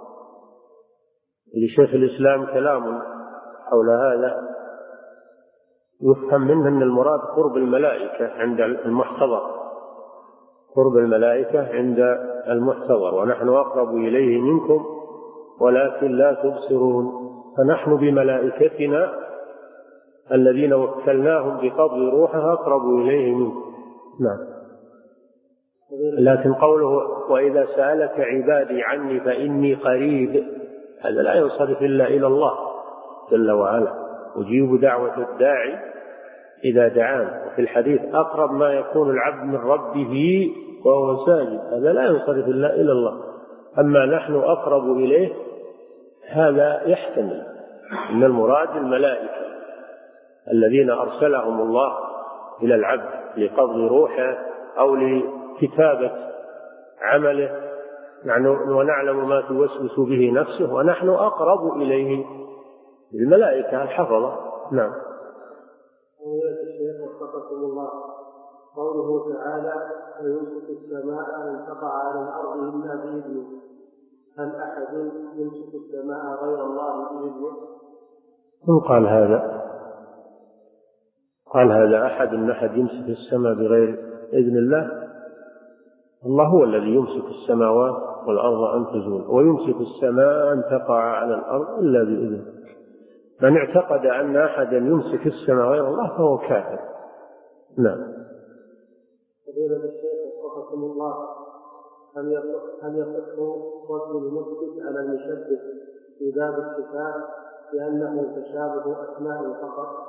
لشيخ الإسلام كلام حول هذا يفهم منه أن المراد قرب الملائكة عند المحتضر، قرب الملائكة عند المحتضر، ونحن أقرب إليه منكم ولكن لا تبصرون. فنحن بملائكتنا الذين وكلناهم بقبض روحها أقرب إليه منكم. نعم. لكن قوله وإذا سألك عبادي عني فإني قريب، هذا لا ينصرف إلا إلى الله جل وعلا، أجيب دعوة الداعي إذا دعان. وفي الحديث أقرب ما يكون العبد من ربه وهو ساجد، هذا لا ينصرف إلا إلى الله. أما نحن أقرب إليه هذا يحتمل أن المراد الملائكة الذين أرسلهم الله إلى العبد لقبض روحه أو لكتابة عمله، يعني ونعلم ما توسوس به نفسه، ونحن أقرب إليه الملائكة الحفظة. نعم. قولة الشيخ وفقكم الله، قوله تعالى ويمسك السماء أن تقع على الأرض إلا بإذنه، هل أحد يمسك السماء غير الله بإذنه؟ من قال هذا؟ قال هذا أحد أن أحد يمسك السماء بغير إذن الله؟ الله هو الذي يمسك السماوات والأرض أن تزول، ويمسك السماء أن تقع على الأرض إلا بإذنه. من اعتقد أن أحدا يمسك السماء غير الله فهو كافر. نعم. فضيلة الشيخ وفقكم الله، هل يصح رد المثبت على المشبه في باب الصفات لأنه تشابه أسماء فقط؟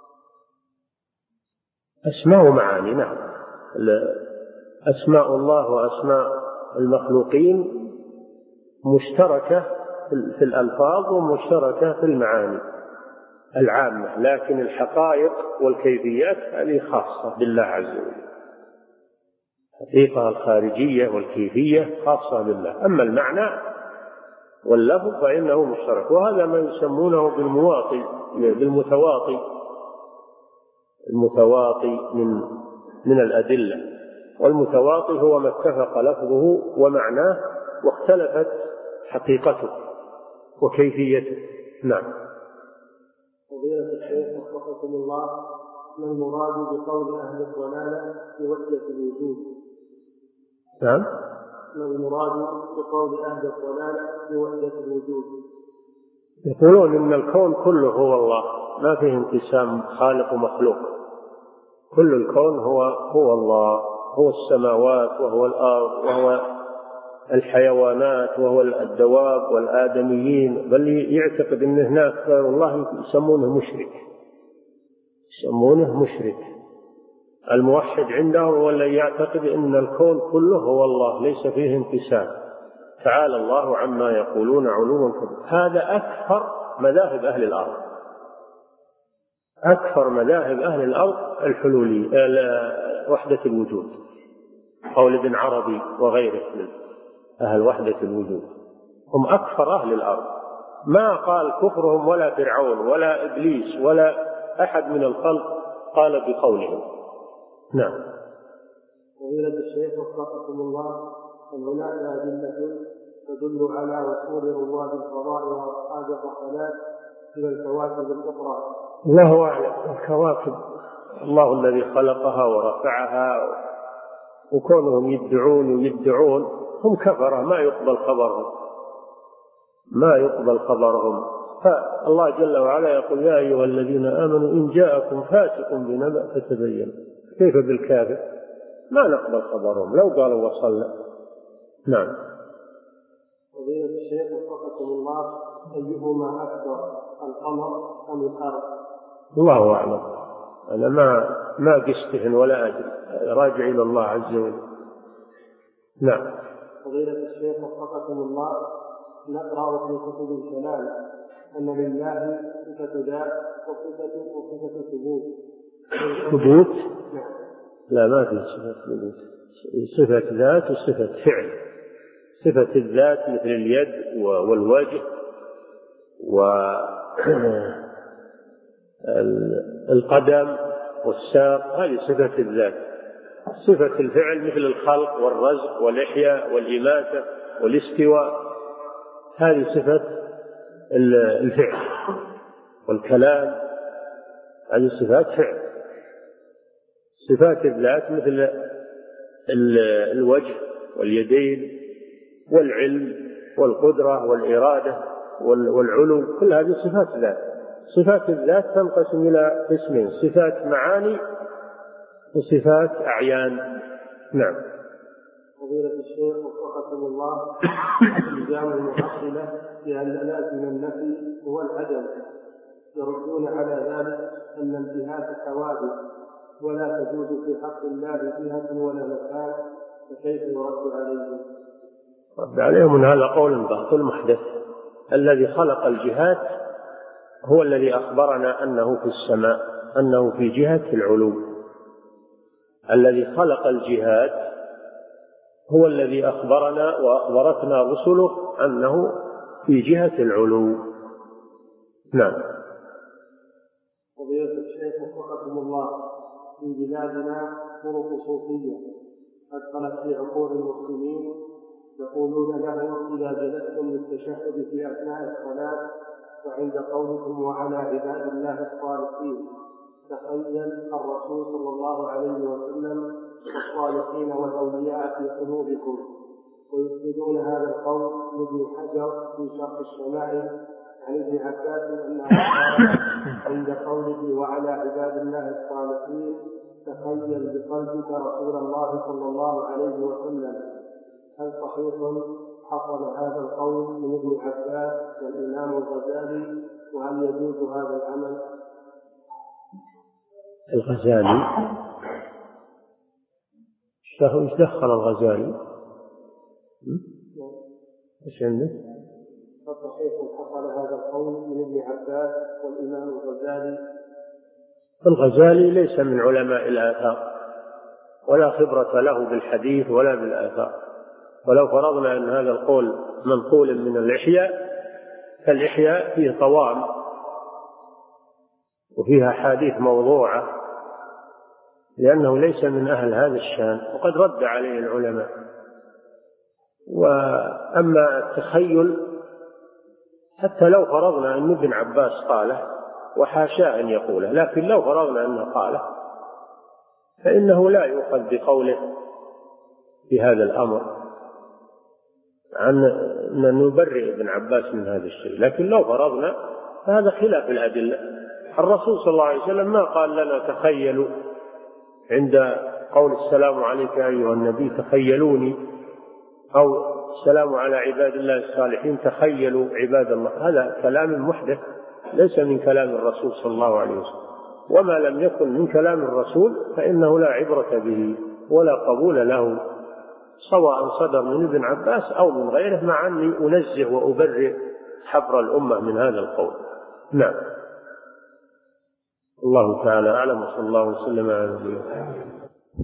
أسماء معاني. نعم، أسماء الله وأسماء المخلوقين مشتركة في الألفاظ ومشتركة في المعاني العامة، لكن الحقائق والكيفيات هذه خاصة بالله عز وجل. الحقيقة الخارجية والكيفية خاصة بالله، أما المعنى واللفظ فإنه مشترك، وهذا ما يسمونه بالمواطي بالمتواطي المتواطي من من الأدلة. والمتواطي هو ما اتفق لفظه ومعناه واختلفت حقيقته وكيفيته. نعم. فضيلة الشيخ وفقكم الله، ما المراد بقول أهل الضلالة في وحدة الوجود؟ نعم. المراد بقول أهل الضلالة بوحدة الوجود. يقولون إن الكون كله هو الله، ما فيه انقسام خالق ومخلوق، كل الكون هو هو الله، هو السماوات وهو الأرض وهو الحيوانات وهو الدواب والآدميين، بل يعتقد أن هناك غير الله يسمونه مشرك، يسمونه مشرك. الموحد عندهم هو الذي يعتقد أن الكون كله هو الله ليس فيه انقسام، تعالى الله عما يقولون علوا كبيرا. هذا أكثر مذاهب أهل الأرض، أكثر مذاهب أهل الأرض الحلولية وحدة الوجود، قول ابن عربي وغيره من أهل وحدة الوجود، هم أكثر أهل الأرض. ما قال كفرهم ولا فرعون ولا إبليس ولا أحد من الخلق قال بقولهم. نعم. فضيلة الشيخ وفقكم الله، أن هناك أدلة تدل على وصول رواد الفضاء وأصحاب الرحلات إلى الكواكب الأخرى؟ الله أعلم. الكواكب الله الذي خلقها ورفعها، وكونهم يدعون ويدعون هم كفرة، ما يقبل خبرهم، ما يقبل خبرهم. فالله جل وعلا يقول يا أيها الذين آمنوا إن جاءكم فاسق بنبأ فتبينوا. كيف بالكافر؟ ما نقبل خبرهم لو قالوا وصلنا. نعم. فضيلة الشيخ وفقكم الله، أيهما أكبر، القمر أم الأرض؟ الله أعلم، أنا ما ما قستهن ولا أدري، راجع إلى الله عز وجل. نعم. فضيلة الشيخ وفقكم الله، نقرأ في كتب الكلام أن لله صفة ذات وصفة وصفة ثبوت. ثبوت؟ لا، ما في صفة ثبوت، صفة ذات وصفة فعل. صفة الذات مثل اليد والوجه والقدم والساق، هذه صفة الذات. صفة الفعل مثل الخلق والرزق والإحياء والإماتة والاستواء، هذه صفة الفعل. والكلام هذه صفات فعل. صفات الذات مثل الوجه واليدين والعلم والقدرة والإرادة والعلو، كل هذه صفات ذات. صفات الذات تنقسم إلى قسمين: صفات معاني وصفات أعيان. نعم. فضيلة الشيخ وفقكم الله، التزام المعطلة بأن لازم النفي هو العدم، يردون على ذلك أن الجهات حوادث ولا تجوز في حق الله جهة ولا مكان، فكيف يرد عليهم؟ رد عليهم من هذا قول باطل محدث. الذي خلق الجهات هو الذي أخبرنا أنه في السماء، أنه في جهة العلو. الذي خلق الجهات هو الذي أخبرنا وأخبرتنا رسله أنه في جهة العلو. نعم. فضيلة الشيخ وفقكم الله، في بلادنا طرق صوفية أدخلت في عقول المسلمين، يقولون لهم إذا جلستم للتشهد في أثناء الصلاة وعند قولكم وعلى عباد الله الصالحين، تخيل الرسول صلى الله عليه وسلم والصالحين والأولياء في قلوبكم، ويثبتون هذا القول لابن حجر في شرح الشمائل عن ابن عباس أنه قال عند قوله وعلى عباد الله الصالحين تخيل بقلبك رسول الله صلى الله عليه وسلم. هل صحيح حصل هذا القول من ابن عباس والإمام الغزالي، وهل يجوز هذا العمل؟ الغزالي ايش دخل الغزالي؟ ايش عندك؟ فصحيح حصل هذا القول من ابن عباس والإمام الغزالي. الغزالي ليس من علماء الآثار ولا خبرة له بالحديث ولا بالآثار، ولو فرضنا أن هذا القول منقول من الإحياء، فالإحياء فيه طوام وفيها حديث موضوعة، لأنه ليس من أهل هذا الشان وقد رد عليه العلماء. وأما التخيل حتى لو فرضنا أن ابن عباس قاله، وحاشا أن يقوله، لكن لو فرضنا أنه قاله فإنه لا يؤخذ بقوله في هذا الأمر عن أن نبرئ ابن عباس من هذا الشيء، لكن لو فرضنا فهذا خلاف الأدلة. الرسول صلى الله عليه وسلم ما قال لنا تخيلوا عند قول السلام عليك أيها النبي تخيلوني، أو السلام على عباد الله الصالحين تخيلوا عباد الله. هذا كلام محدث ليس من كلام الرسول صلى الله عليه وسلم، وما لم يكن من كلام الرسول فإنه لا عبرة به ولا قبول له، سواء صدر من ابن عباس أو من غيره، مع أني أنزه وأبرئ حبر الأمة من هذا القول. نعم، الله تعالى أعلم، وصلى الله وسلم على نبينا محمد.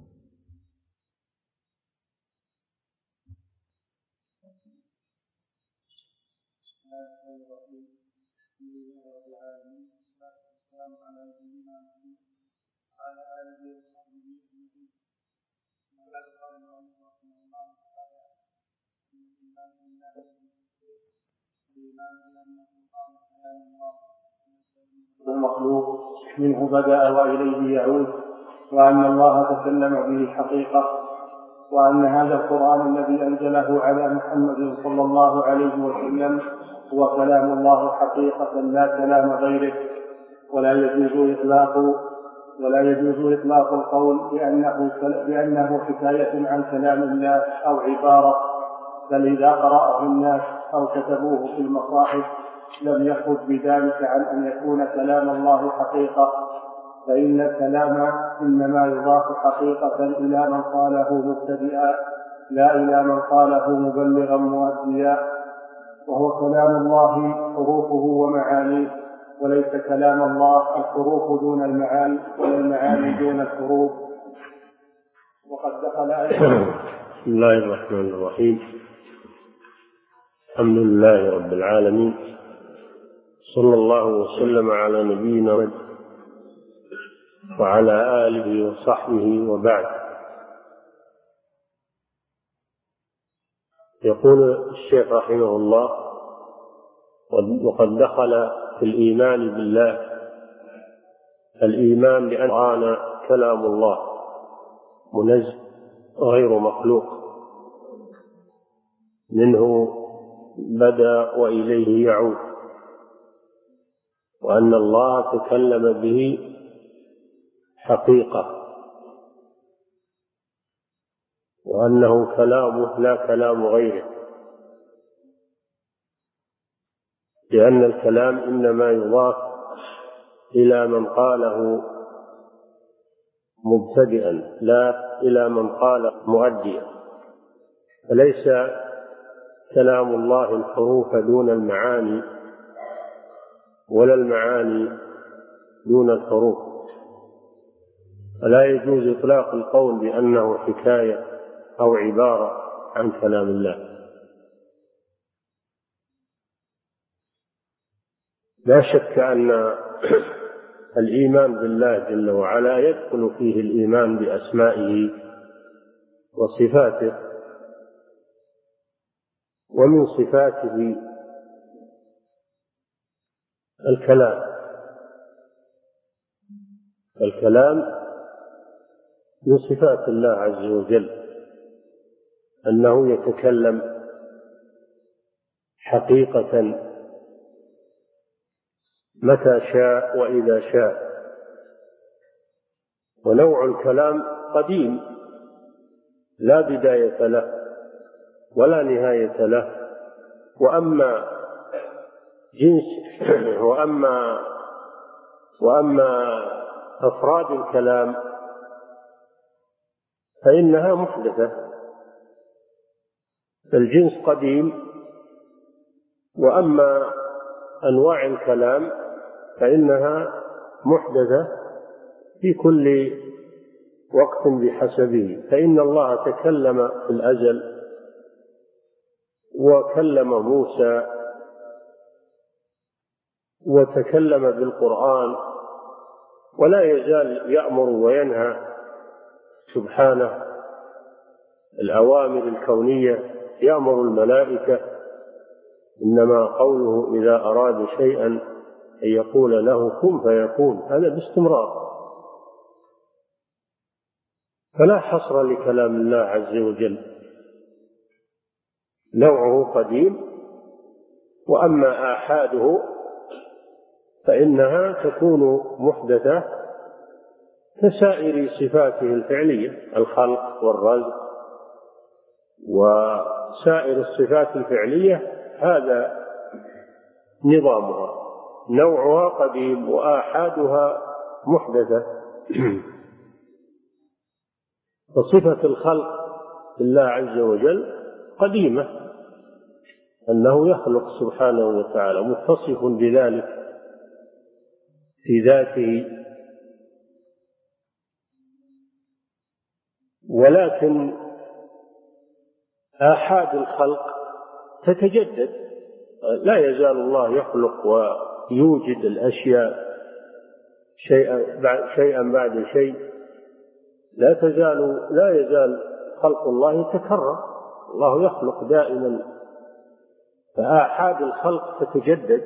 المخلوق منه بدأ وإليه يعود، وأن الله تكلم به حقيقة، وأن هذا القرآن الذي أنزله على محمد صلى الله عليه وسلم هو كلام الله حقيقة لا كلام غيره، ولا يجوز إطلاق ولا يجوز إطلاق القول بأنه, بأنه حكاية عن كلام الله أو عبارة، بل إذا قرأه الناس أو كتبوه في المصاحف لم يخرج بذلك عن أن يكون كلام الله حقيقة، فإن الكلام إنما يضاف حقيقة إلى من قاله مبتدئا لا إلى من قاله مبلغا مؤديا، وهو كلام الله حروفه ومعانيه، وليس كلام الله الحروف دون المعاني ولا المعاني دون الحروف. وقد دخل أيضا. بسم الله الرحمن الرحيم، الحمد لله رب العالمين، صلى الله وسلم على نبينا محمد وعلى آله وصحبه وبعد. يقول الشيخ رحمه الله: وقد دخل في الإيمان بالله الإيمان بأن القرآن كلام الله منزل غير مخلوق، منه بدأ وإليه يعود، وأن الله تكلم به حقيقة، وأنه كلامه لا كلام غيره، لأن الكلام إنما يضاف إلى من قاله مبتدئا لا إلى من قال مؤديا، فليس كلام الله الحروف دون المعاني ولا المعاني دون الحروف، فلا يجوز إطلاق القول بأنه حكاية أو عبارة عن كلام الله. لا شك أن الإيمان بالله جل وعلا يدخل فيه الإيمان بأسمائه وصفاته، ومن صفاته الكلام. الكلام من صفات الله عز وجل، أنه يتكلم حقيقة متى شاء وإذا شاء. ونوع الكلام قديم لا بداية له ولا نهاية له، وأما جنس وأما وأما أفراد الكلام فإنها محدثة. الجنس قديم، وأما أنواع الكلام فإنها محدثة في كل وقت بحسبه. فإن الله تكلم في الأزل وكلم موسى وتكلم بالقرآن، ولا يزال يأمر وينهى سبحانه الأوامر الكونية، يأمر الملائكة، إنما قوله إذا أراد شيئا أن يقول له كن فيكون، هذا باستمرار. فلا حصر لكلام الله عز وجل، نوعه قديم، وأما آحاده فإنها تكون محدثة كسائر صفاته الفعلية، الخلق والرزق وسائر الصفات الفعلية، هذا نظامها، نوعها قديم وآحادها محدثة. فصفة الخلق لله عز وجل قديمة، أنه يخلق سبحانه وتعالى، متصف بذلك في ذاته، ولكن آحاد الخلق تتجدد، لا يزال الله يخلق ويوجد الأشياء شيئا بعد شيء، لا تزال لا يزال خلق الله يتكرر، الله يخلق دائما، فآحاد الخلق تتجدد.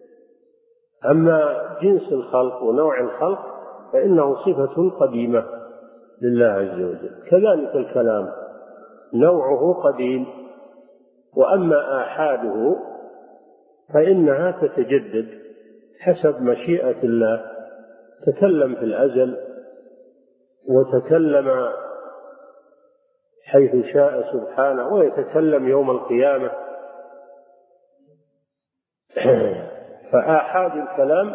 أما جنس الخلق ونوع الخلق فإنه صفة قديمة لله عز وجل. كذلك الكلام نوعه قديم، وأما آحاده فإنها تتجدد حسب مشيئة الله، تكلم في الأزل وتكلم حيث شاء سبحانه، ويتكلم يوم القيامة. فآحاد الكلام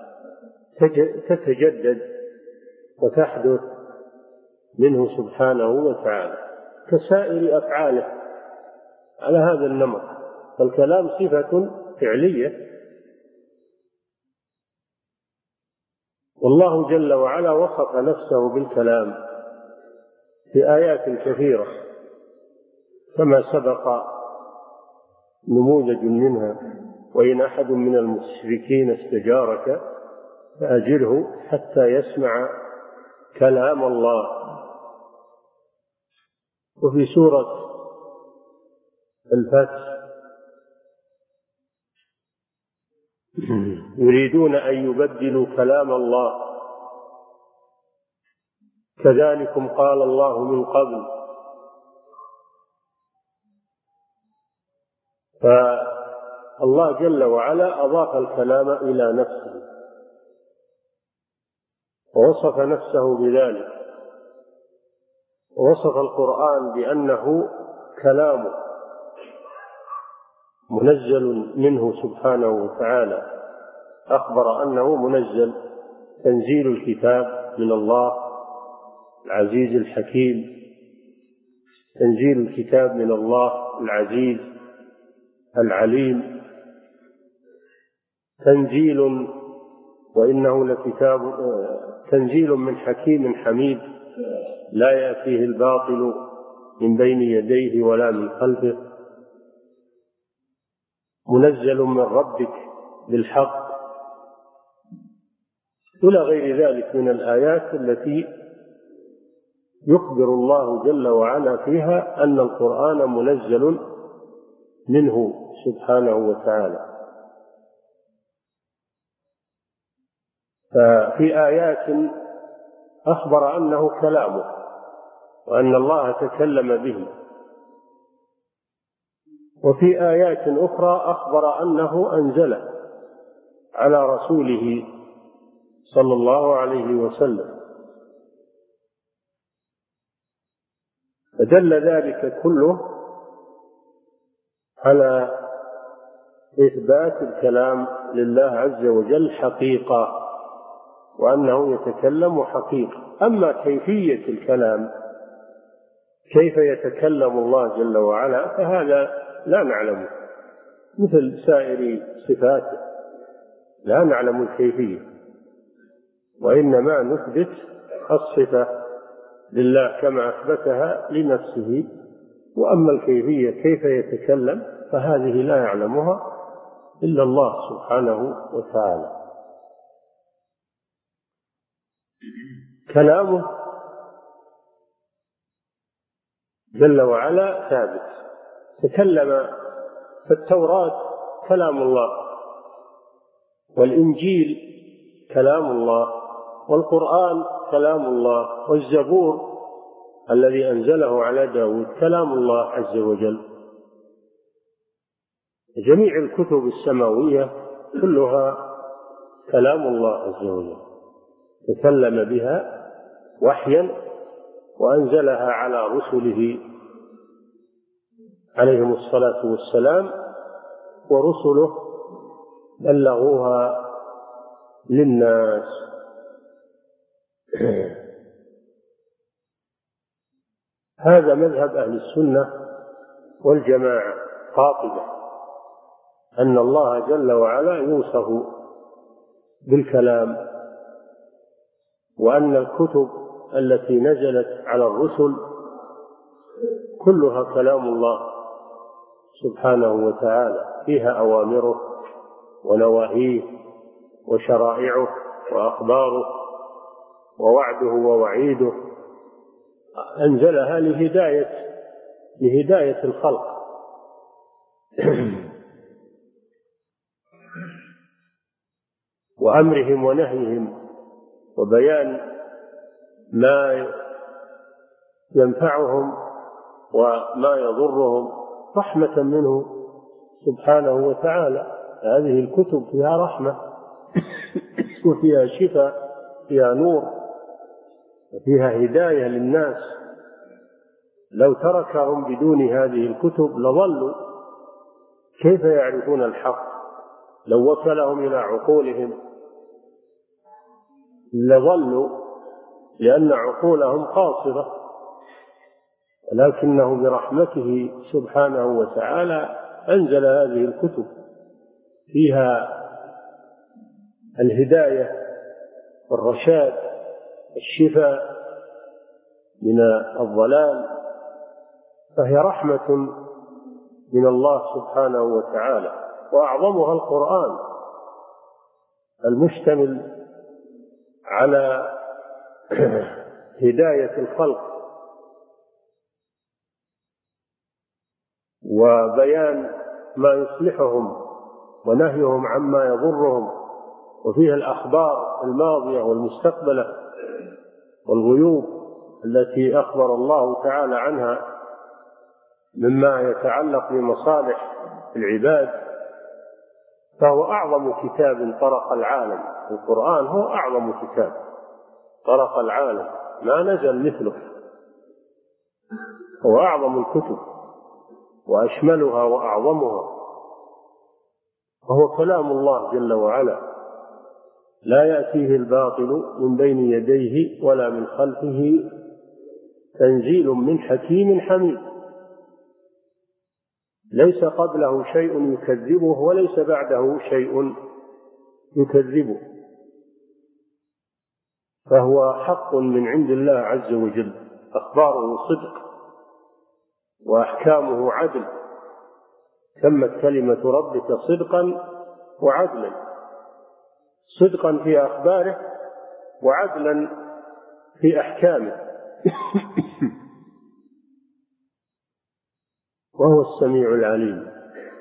تتجدد وتحدث منه سبحانه وتعالى كسائر أفعاله على هذا النمط. فالكلام صفة فعلية، والله جل وعلا وصف نفسه بالكلام في آيات كثيرة كما سبق نموذج منها: وإن أحد من المشركين استجارك فأجره حتى يسمع كلام الله. وفي سورة الفتح: يريدون أن يبدلوا كلام الله كذلكم قال الله من قبل. فالله جل وعلا أضاف الكلام إلى نفسه ووصف نفسه بذلك، ووصف القرآن بأنه كلامه منزل منه سبحانه وتعالى، أخبر أنه منزل، تنزيل الكتاب من الله العزيز الحكيم، تنزيل الكتاب من الله العزيز العليم، تنزيل وإنه لكتاب تنزيل من حكيم حميد لا يأتيه الباطل من بين يديه ولا من خلفه، منزل من ربك بالحق، إلى غير ذلك من الآيات التي يخبر الله جل وعلا فيها أن القرآن منزل منه سبحانه وتعالى. ففي آيات أخبر أنه كلامه وأن الله تكلم به، وفي آيات أخرى أخبر أنه أنزله على رسوله صلى الله عليه وسلم. فدل ذلك كله على إثبات الكلام لله عز وجل حقيقة، وأنه يتكلم حقيقة. أما كيفية الكلام، كيف يتكلم الله جل وعلا، فهذا لا نعلمه، مثل سائر صفاته لا نعلم الكيفية، وإنما نثبت الصفة لله كما أثبتها لنفسه. وأما الكيفية كيف يتكلم فهذه لا يعلمها إلا الله سبحانه وتعالى. كلامه جل وعلا ثابت، تكلم في التوراة كلام الله، والإنجيل كلام الله، والقرآن كلام الله، والزبور الذي أنزله على داود كلام الله عز وجل. جميع الكتب السماوية كلها كلام الله عز وجل، تكلم بها وحيا وأنزلها على رسله عليهم الصلاة والسلام، ورسله بلغوها للناس. هذا مذهب أهل السنة والجماعة قاطبة، أن الله جل وعلا يوصف بالكلام، وأن الكتب التي نزلت على الرسل كلها كلام الله سبحانه وتعالى، فيها أوامره ونواهيه وشرائعه وأخباره ووعده ووعيده، أنزلها لهداية لهداية الخلق. وأمرهم ونهيهم وبيان ما ينفعهم وما يضرهم رحمة منه سبحانه وتعالى. هذه الكتب فيها رحمة وفيها شفاء، فيها نور، وفيها هداية للناس. لو تركهم بدون هذه الكتب لضلوا، كيف يعرفون الحق؟ لو وكلهم إلى عقولهم لضلوا، لأن عقولهم قاصرة، ولكنه برحمته سبحانه وتعالى أنزل هذه الكتب فيها الهداية والرشاد، الشفاء من الضلال، فهي رحمة من الله سبحانه وتعالى. وأعظمها القرآن المشتمل على هداية الخلق وبيان ما يصلحهم ونهيهم عما يضرهم، وفيها الأخبار الماضية والمستقبلة والغيوب التي أخبر الله تعالى عنها مما يتعلق بمصالح العباد. فهو أعظم كتاب طرق العالم، القرآن هو أعظم كتاب طرق العالم، ما نزل مثله، هو أعظم الكتب وأشملها وأعظمها، وهو كلام الله جل وعلا، لا يأتيه الباطل من بين يديه ولا من خلفه، تنزيل من حكيم حميد، ليس قبله شيء يكذبه وليس بعده شيء يكذبه، فهو حق من عند الله عز وجل، أخباره صدق وأحكامه عدل، تمت كلمة ربك صدقا وعدلا، صدقا في أخباره وعدلا في أحكامه وهو السميع العليم.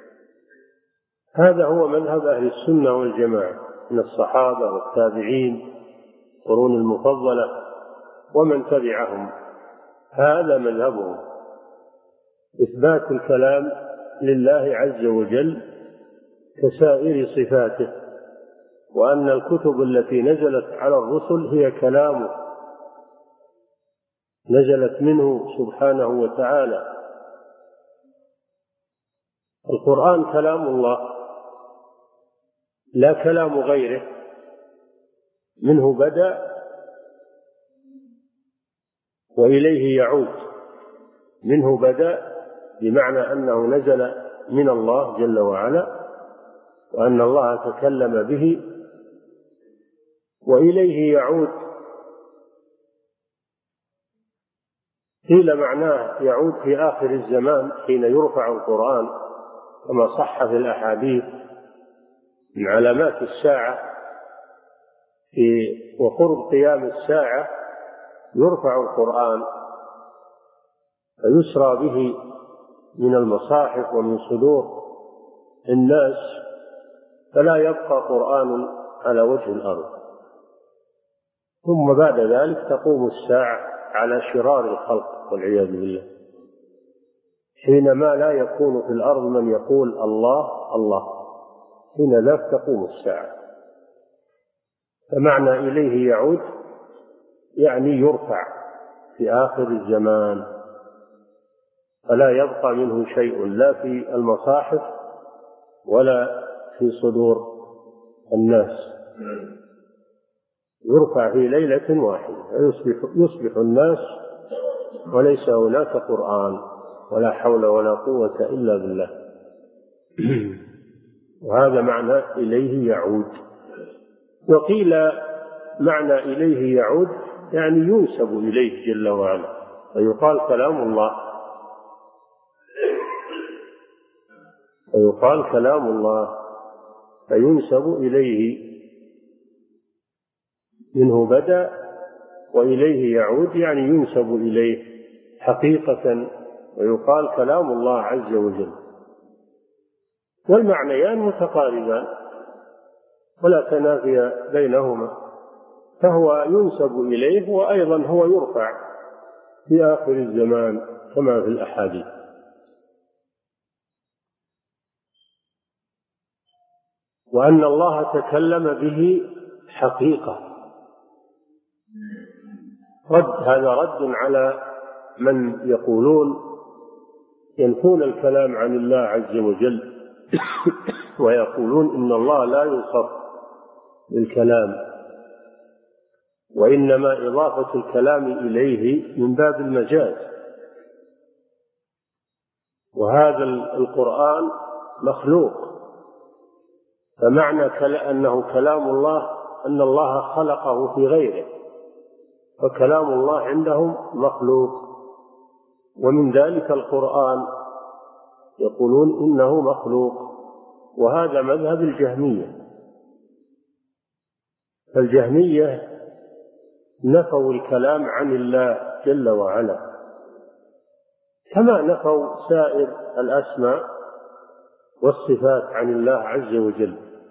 هذا هو مذهب أهل السنة والجماعة من الصحابة والتابعين قرون المفضلة ومن تبعهم، هذا مذهبهم، إثبات الكلام لله عز وجل كسائر صفاته، وأن الكتب التي نزلت على الرسل هي كلامه، نزلت منه سبحانه وتعالى. القرآن كلام الله لا كلام غيره، منه بدأ وإليه يعود، منه بدأ بمعنى أنه نزل من الله جل وعلا وأن الله تكلم به، وإليه يعود قيل معناه يعود في آخر الزمان حين يرفع القرآن، كما صح في الأحاديث من علامات الساعة في وقرب قيام الساعة يرفع القرآن فيسرى به من المصاحف ومن صدور الناس، فلا يبقى قرآن على وجه الأرض، ثم بعد ذلك تقوم الساعة على شرار الخلق والعياذ بالله، حينما لا يكون في الأرض من يقول الله الله حين لا تقوم الساعة. فمعنى إليه يعود يعني يرفع في آخر الزمان، فلا يبقى منه شيء لا في المصاحف ولا في صدور الناس، يرفع في ليلة واحدة، يصبح, يصبح الناس وليس هناك قرآن ولا حول ولا قوة إلا بالله. وهذا معنى إليه يعود. وقيل معنى إليه يعود يعني ينسب إليه جل وعلا، فيقال كلام الله، فيقال كلام الله فينسب إليه، منه بدأ وإليه يعود يعني ينسب إليه حقيقة، ويقال كلام الله عز وجل. والمعنيان متقاربان ولا تنافي بينهما، فهو ينسب إليه وأيضا هو يرفع في آخر الزمان كما في الأحاديث. وأن الله تكلم به حقيقة، رد هذا رد على من يقولون ينفون الكلام عن الله عز وجل ويقولون إن الله لا يوصف بالكلام، وإنما إضافة الكلام إليه من باب المجاز. وهذا القرآن مخلوق، فمعنى أنه كلام الله أن الله خلقه في غيره، فكلام الله عندهم مخلوق. ومن ذلك القرآن يقولون إنه مخلوق، وهذا مذهب الجهمية. فالجهمية نفوا الكلام عن الله جل وعلا كما نفوا سائر الأسماء والصفات عن الله عز وجل.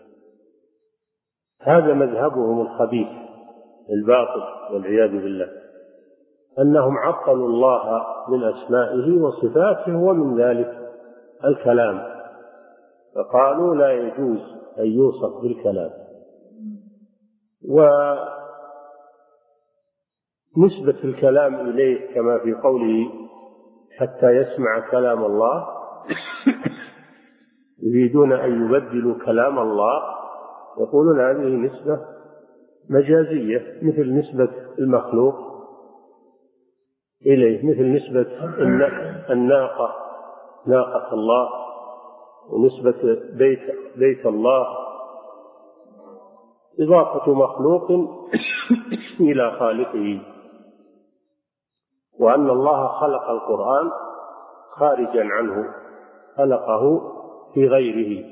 هذا مذهبهم الخبيث الباطل والعياذ بالله، أنهم عطلوا الله من أسمائه وصفاته ومن ذلك الكلام، فقالوا لا يجوز أن يوصف بالكلام. ونسبة الكلام إليه كما في قوله حتى يسمع كلام الله، يريدون أن يبدلوا كلام الله، يقولون هذه نسبة مجازية مثل نسبة المخلوق إليه، مثل نسبة الناقة ناقة الله، ونسبة بيت, بيت الله، إضافة مخلوق إلى خالقه. وأن الله خلق القرآن خارجا عنه، خلقه في غيره،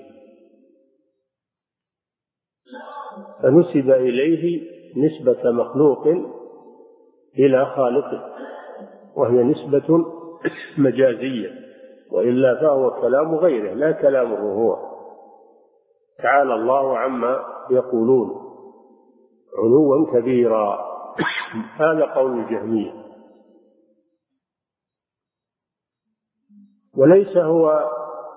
فنسب إليه نسبة مخلوق إلى خالقه، وهي نسبة مجازية، وإلا فهو كلام غيره لا كلامه هو. تعالى الله عما يقولون علوا كبيرا. هذا قول الجهمية. وليس هو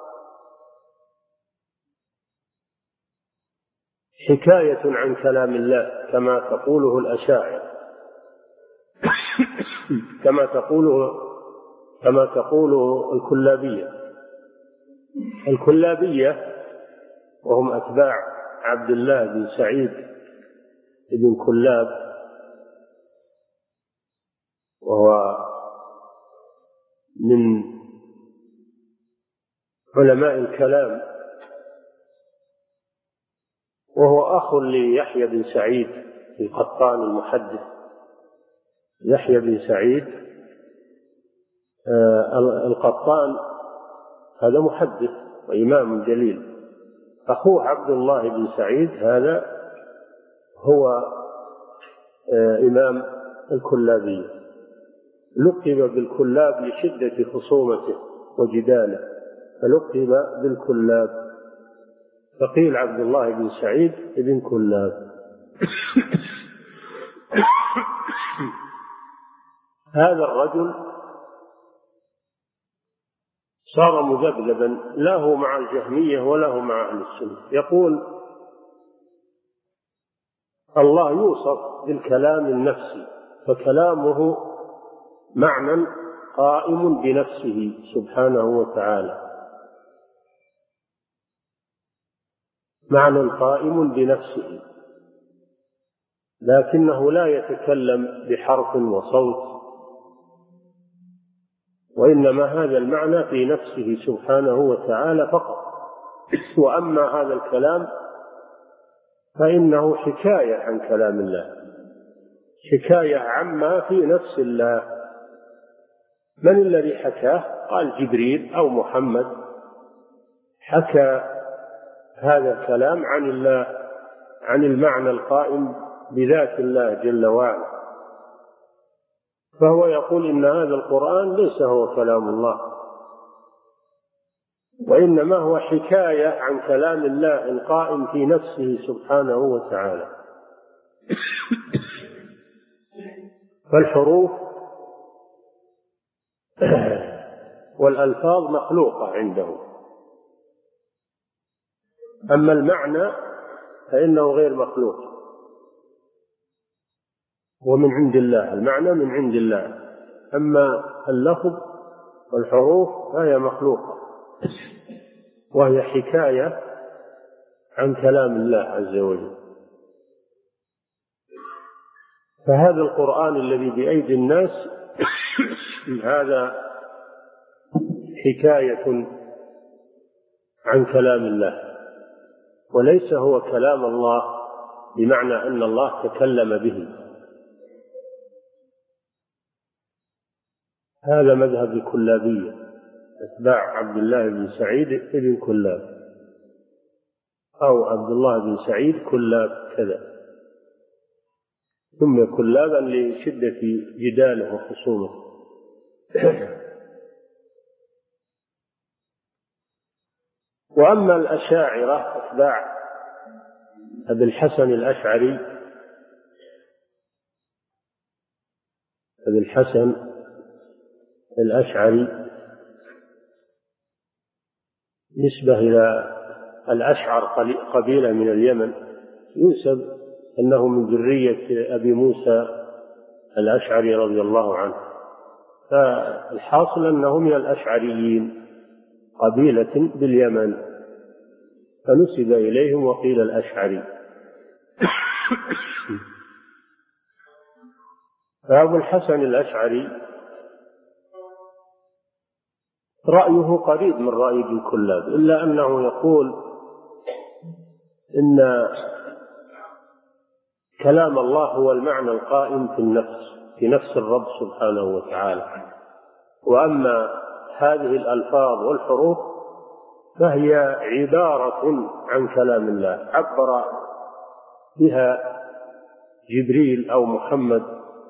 حكاية عن كلام الله كما تقوله الأشاعرة، كما تقوله كما تقوله الكلابية. الكلابية وهم أتباع عبد الله بن سعيد بن كلاب، وهو من علماء الكلام، وهو أخ ليحيى بن سعيد القطان المحدث. يحيى بن سعيد القطان هذا محدث وإمام جليل. أخوه عبد الله بن سعيد هذا هو إمام الكلابية، لقب بالكلاب لشدة خصومته وجداله، فلقب بالكلاب، فقيل عبد الله بن سعيد بن كلاب. هذا الرجل صار مذبذبا له مع الجهمية وله مع أهل السنة. يقول الله يوصف بالكلام النفسي، فكلامه معنى قائم بنفسه سبحانه وتعالى، معنى قائم بنفسه، لكنه لا يتكلم بحرف وصوت، وإنما هذا المعنى في نفسه سبحانه وتعالى فقط. وأما هذا الكلام فإنه حكاية عن كلام الله، حكاية عما في نفس الله. من الذي حكاه؟ قال جبريل أو محمد حكى هذا الكلام عن الله، عن المعنى القائم بذات الله جل وعلا. فهو يقول إن هذا القرآن ليس هو كلام الله، وإنما هو حكاية عن كلام الله القائم في نفسه سبحانه وتعالى. فالحروف والألفاظ مخلوقة عنده، أما المعنى فإنه غير مخلوق، ومن عند الله، المعنى من عند الله. أما اللفظ والحروف فهي مخلوقة، وهي حكاية عن كلام الله عز وجل. فهذا القرآن الذي بأيدي الناس هذا حكاية عن كلام الله، وليس هو كلام الله بمعنى أن الله تكلم به. هذا مذهب الكلابية، أتباع عبد الله بن سعيد ابن كلاب، أو عبد الله بن سعيد كلاب كذا، ثم كلابا لشدة جداله وخصومه. وأما الأشاعرة أتباع أبي الحسن الأشعري، أبي الحسن الأشعري نسبة إلى الأشعر قبيلة من اليمن، ينسب أنه من ذرية أبي موسى الأشعري رضي الله عنه. فالحاصل أنه من الأشعريين، قبيلة باليمن، فنسب إليهم وقيل الأشعري. فأبو الحسن الأشعري رأيه قريب من رأي ابن كلاب، إلا أنه يقول إن كلام الله هو المعنى القائم في النفس، في نفس الرب سبحانه وتعالى. وأما هذه الألفاظ والحروف فهي عبارة عن كلام الله، عبر بها جبريل أو محمد.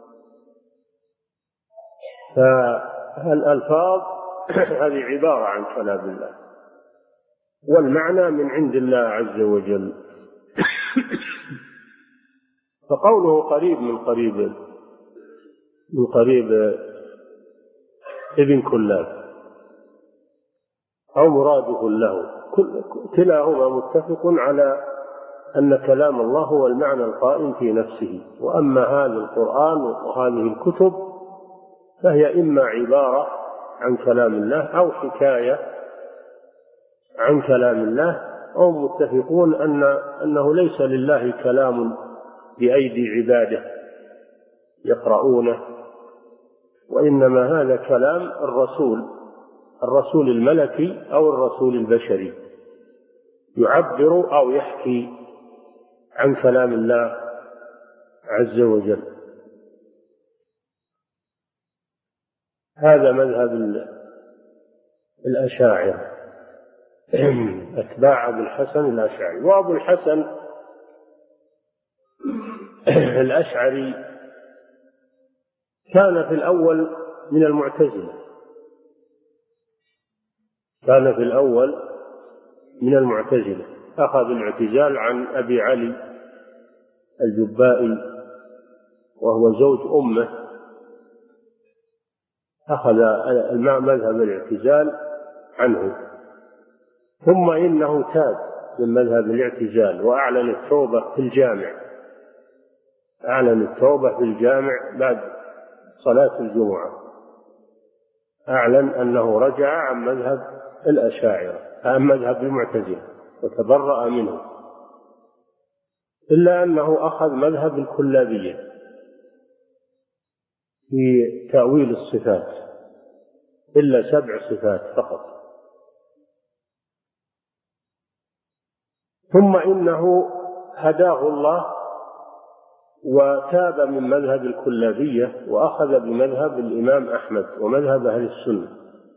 فالألفاظ هذه عبارة عن كلام الله، والمعنى من عند الله عز وجل. فقوله قريب من قريب من قريب ابن كلاب أو مراده له، كلاهما متفق على أن كلام الله هو المعنى القائم في نفسه. وأما هذا القرآن وهذه الكتب فهي إما عبارة عن كلام الله أو حكاية عن كلام الله، أو متفقون أن أنه ليس لله كلام بأيدي عباده يقرؤونه، وإنما هذا كلام الرسول، الرسول الملكي أو الرسول البشري، يعبر أو يحكي عن كلام الله عز وجل. هذا مذهب الأشاعرة، أتباع أبي الحسن الأشعري. وأبو الحسن الأشعري كان في الأول من المعتزلة، كان في الأول من المعتزلة، أخذ الاعتزال عن أبي علي الجبائي وهو زوج أمه، أخذ مذهب الاعتزال عنه. ثم إنه تاب من مذهب الاعتزال وأعلن التوبة في الجامع، أعلن التوبة في الجامع بعد صلاة الجمعة، أعلن أنه رجع عن مذهب الأشاعرة عن مذهب المعتزلة وتبرأ منه، إلا أنه أخذ مذهب الكلابية في تأويل الصفات، إلا سبع صفات فقط. ثم إنه هداه الله وتاب من مذهب الكلابية وأخذ بمذهب الإمام أحمد ومذهب أهل السنة،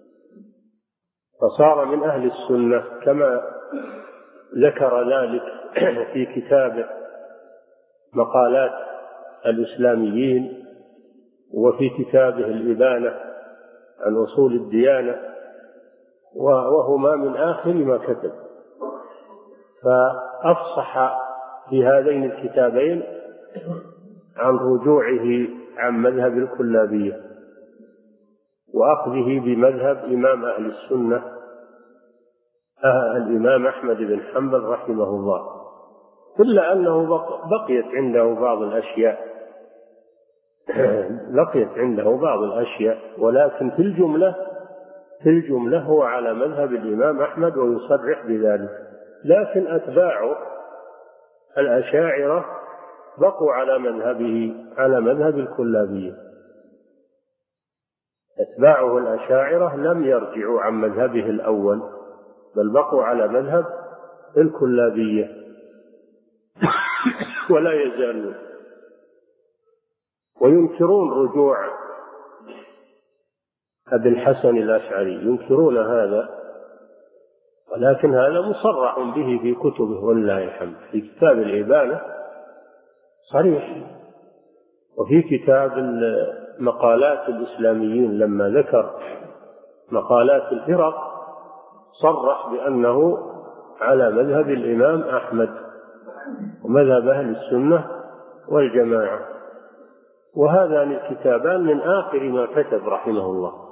فصار من أهل السنة كما ذكر ذلك في كتابه مقالات الإسلاميين، وفي كتابه الإبانة عن أصول الديانة، وهما من آخر ما كتب. فأفصح في هذين الكتابين عن رجوعه عن مذهب الكلابية وأخذه بمذهب إمام أهل السنة الإمام أحمد بن حنبل رحمه الله، إلا أنه بقيت عنده بعض الأشياء بقيت عنده بعض الأشياء ولكن في الجملة في الجملة هو على مذهب الإمام أحمد ويصرح بذلك. لكن أتباعه الأشاعرة بقوا على مذهبه على مذهب الكلابية، أتباعه الأشاعرة لم يرجعوا عن مذهبه الأول بل بقوا على مذهب الكلابية ولا يزالون، وينكرون رجوع أبي الحسن الأشعري، ينكرون هذا، ولكن هذا مصرح به في كتبه ولله الحمد، في كتاب الإبانة صريح، وفي كتاب مقالات الإسلاميين لما ذكر مقالات الفرق صرح بأنه على مذهب الإمام أحمد ومذهب أهل السنة والجماعة. وهذان الكتابان من آخر ما كتب رحمه الله.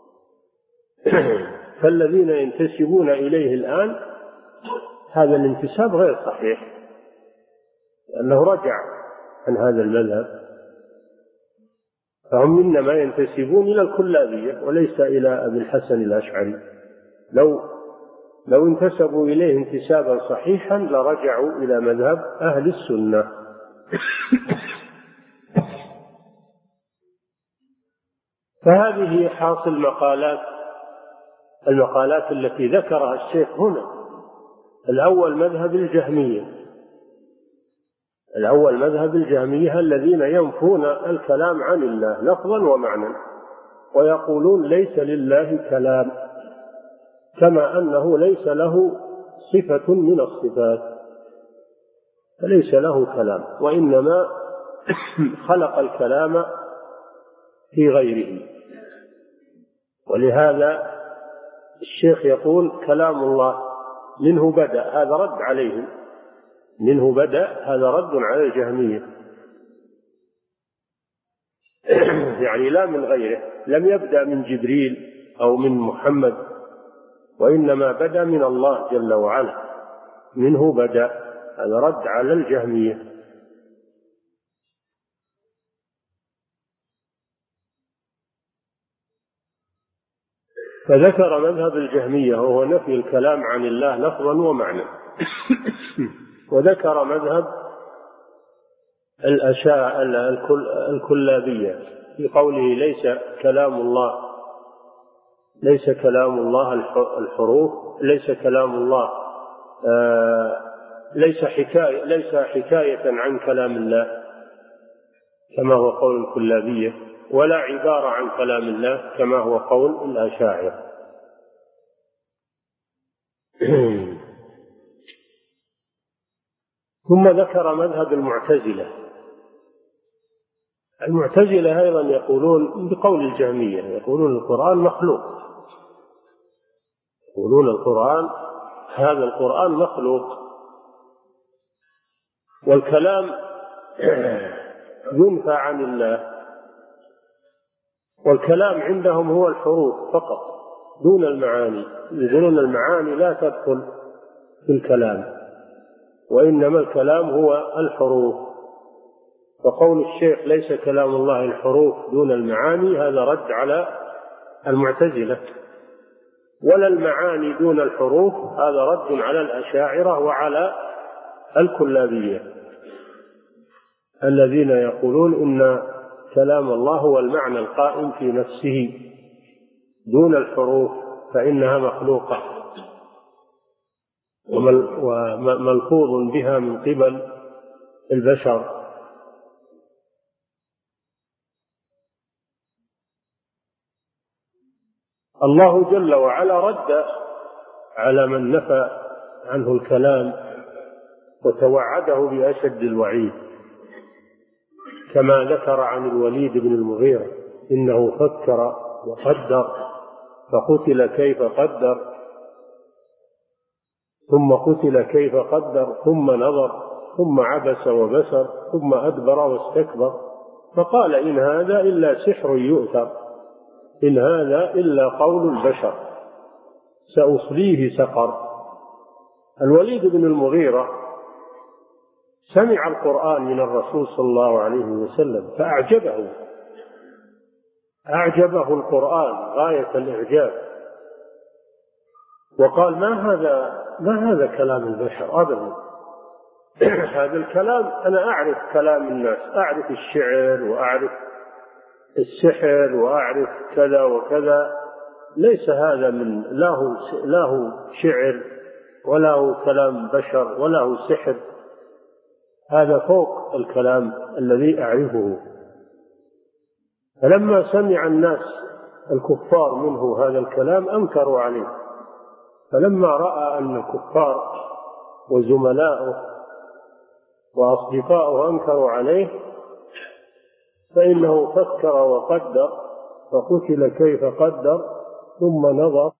فالذين ينتسبون إليه الآن هذا الانتساب غير صحيح، لأنه رجع عن هذا المذهب، فهم إنما ينتسبون إلى الكلابية وليس إلى أبي الحسن الأشعري. لو لو انتسبوا إليه انتسابا صحيحا لرجعوا إلى مذهب أهل السنة. فهذه حاصل مقالات المقالات التي ذكرها الشيخ هنا. الأول مذهب الجهمية الأول مذهب الجهمية الذين ينفون الكلام عن الله لفظا ومعنى، ويقولون ليس لله كلام، كما أنه ليس له صفة من الصفات، فليس له كلام، وإنما خلق الكلام في غيره. ولهذا الشيخ يقول كلام الله منه بدأ، هذا رد عليهم، منه بدأ هذا رد على الجهمية، يعني لا من غيره، لم يبدأ من جبريل أو من محمد، وإنما بدأ من الله جل وعلا، منه بدأ، هذا رد على الجهمية. فذكر مذهب الجهمية وهو نفي الكلام عن الله لفظا ومعنى، وذكر مذهب الأشاعرة الكلابية في قوله ليس كلام الله ليس كلام الله الحروف ليس كلام الله آه ليس حكاية ليس حكاية عن كلام الله كما هو قول الكلابية، ولا عبارة عن كلام الله كما هو قول الأشاعرة. ثم ذكر مذهب المعتزلة. المعتزلة أيضا يقولون بقول الجهمية، يقولون القرآن مخلوق، يقولون القرآن هذا القرآن مخلوق، والكلام ينفى عن الله، والكلام عندهم هو الحروف فقط، دون المعاني، يقولون المعاني لا تدخل في الكلام، وإنما الكلام هو الحروف. وقول الشيخ ليس كلام الله الحروف دون المعاني هذا رد على المعتزلة، ولا المعاني دون الحروف هذا رد على الأشاعرة وعلى الكلابية الذين يقولون إن كلام الله هو المعنى القائم في نفسه دون الحروف فإنها مخلوقة وملفوظ بها من قبل البشر. الله جل وعلا رد على من نفى عنه الكلام وتوعده بأشد الوعيد، كما ذكر عن الوليد بن المغيرة إنه فكر وقدر فقتل كيف قدر ثم قتل كيف قدر ثم نظر ثم عبس وبسر ثم أدبر واستكبر فقال إن هذا إلا سحر يؤثر إن هذا إلا قول البشر سأصليه سقر. الوليد بن المغيرة سمع القرآن من الرسول صلى الله عليه وسلم فأعجبه أعجبه القرآن غاية الإعجاب، وقال ما هذا ما هذا كلام البشر أبدا هذا الكلام أنا أعرف كلام الناس، أعرف الشعر وأعرف السحر وأعرف كذا وكذا، ليس هذا من له له شعر ولا هو كلام بشر ولا هو سحر، هذا فوق الكلام الذي أعرفه. فلما سمع الناس الكفار منه هذا الكلام أنكروا عليه، فلما رأى أن الكفار وزملاؤه وأصدقاؤه أنكروا عليه فإنه فكر وقدر فقتل كيف قدر ثم نظر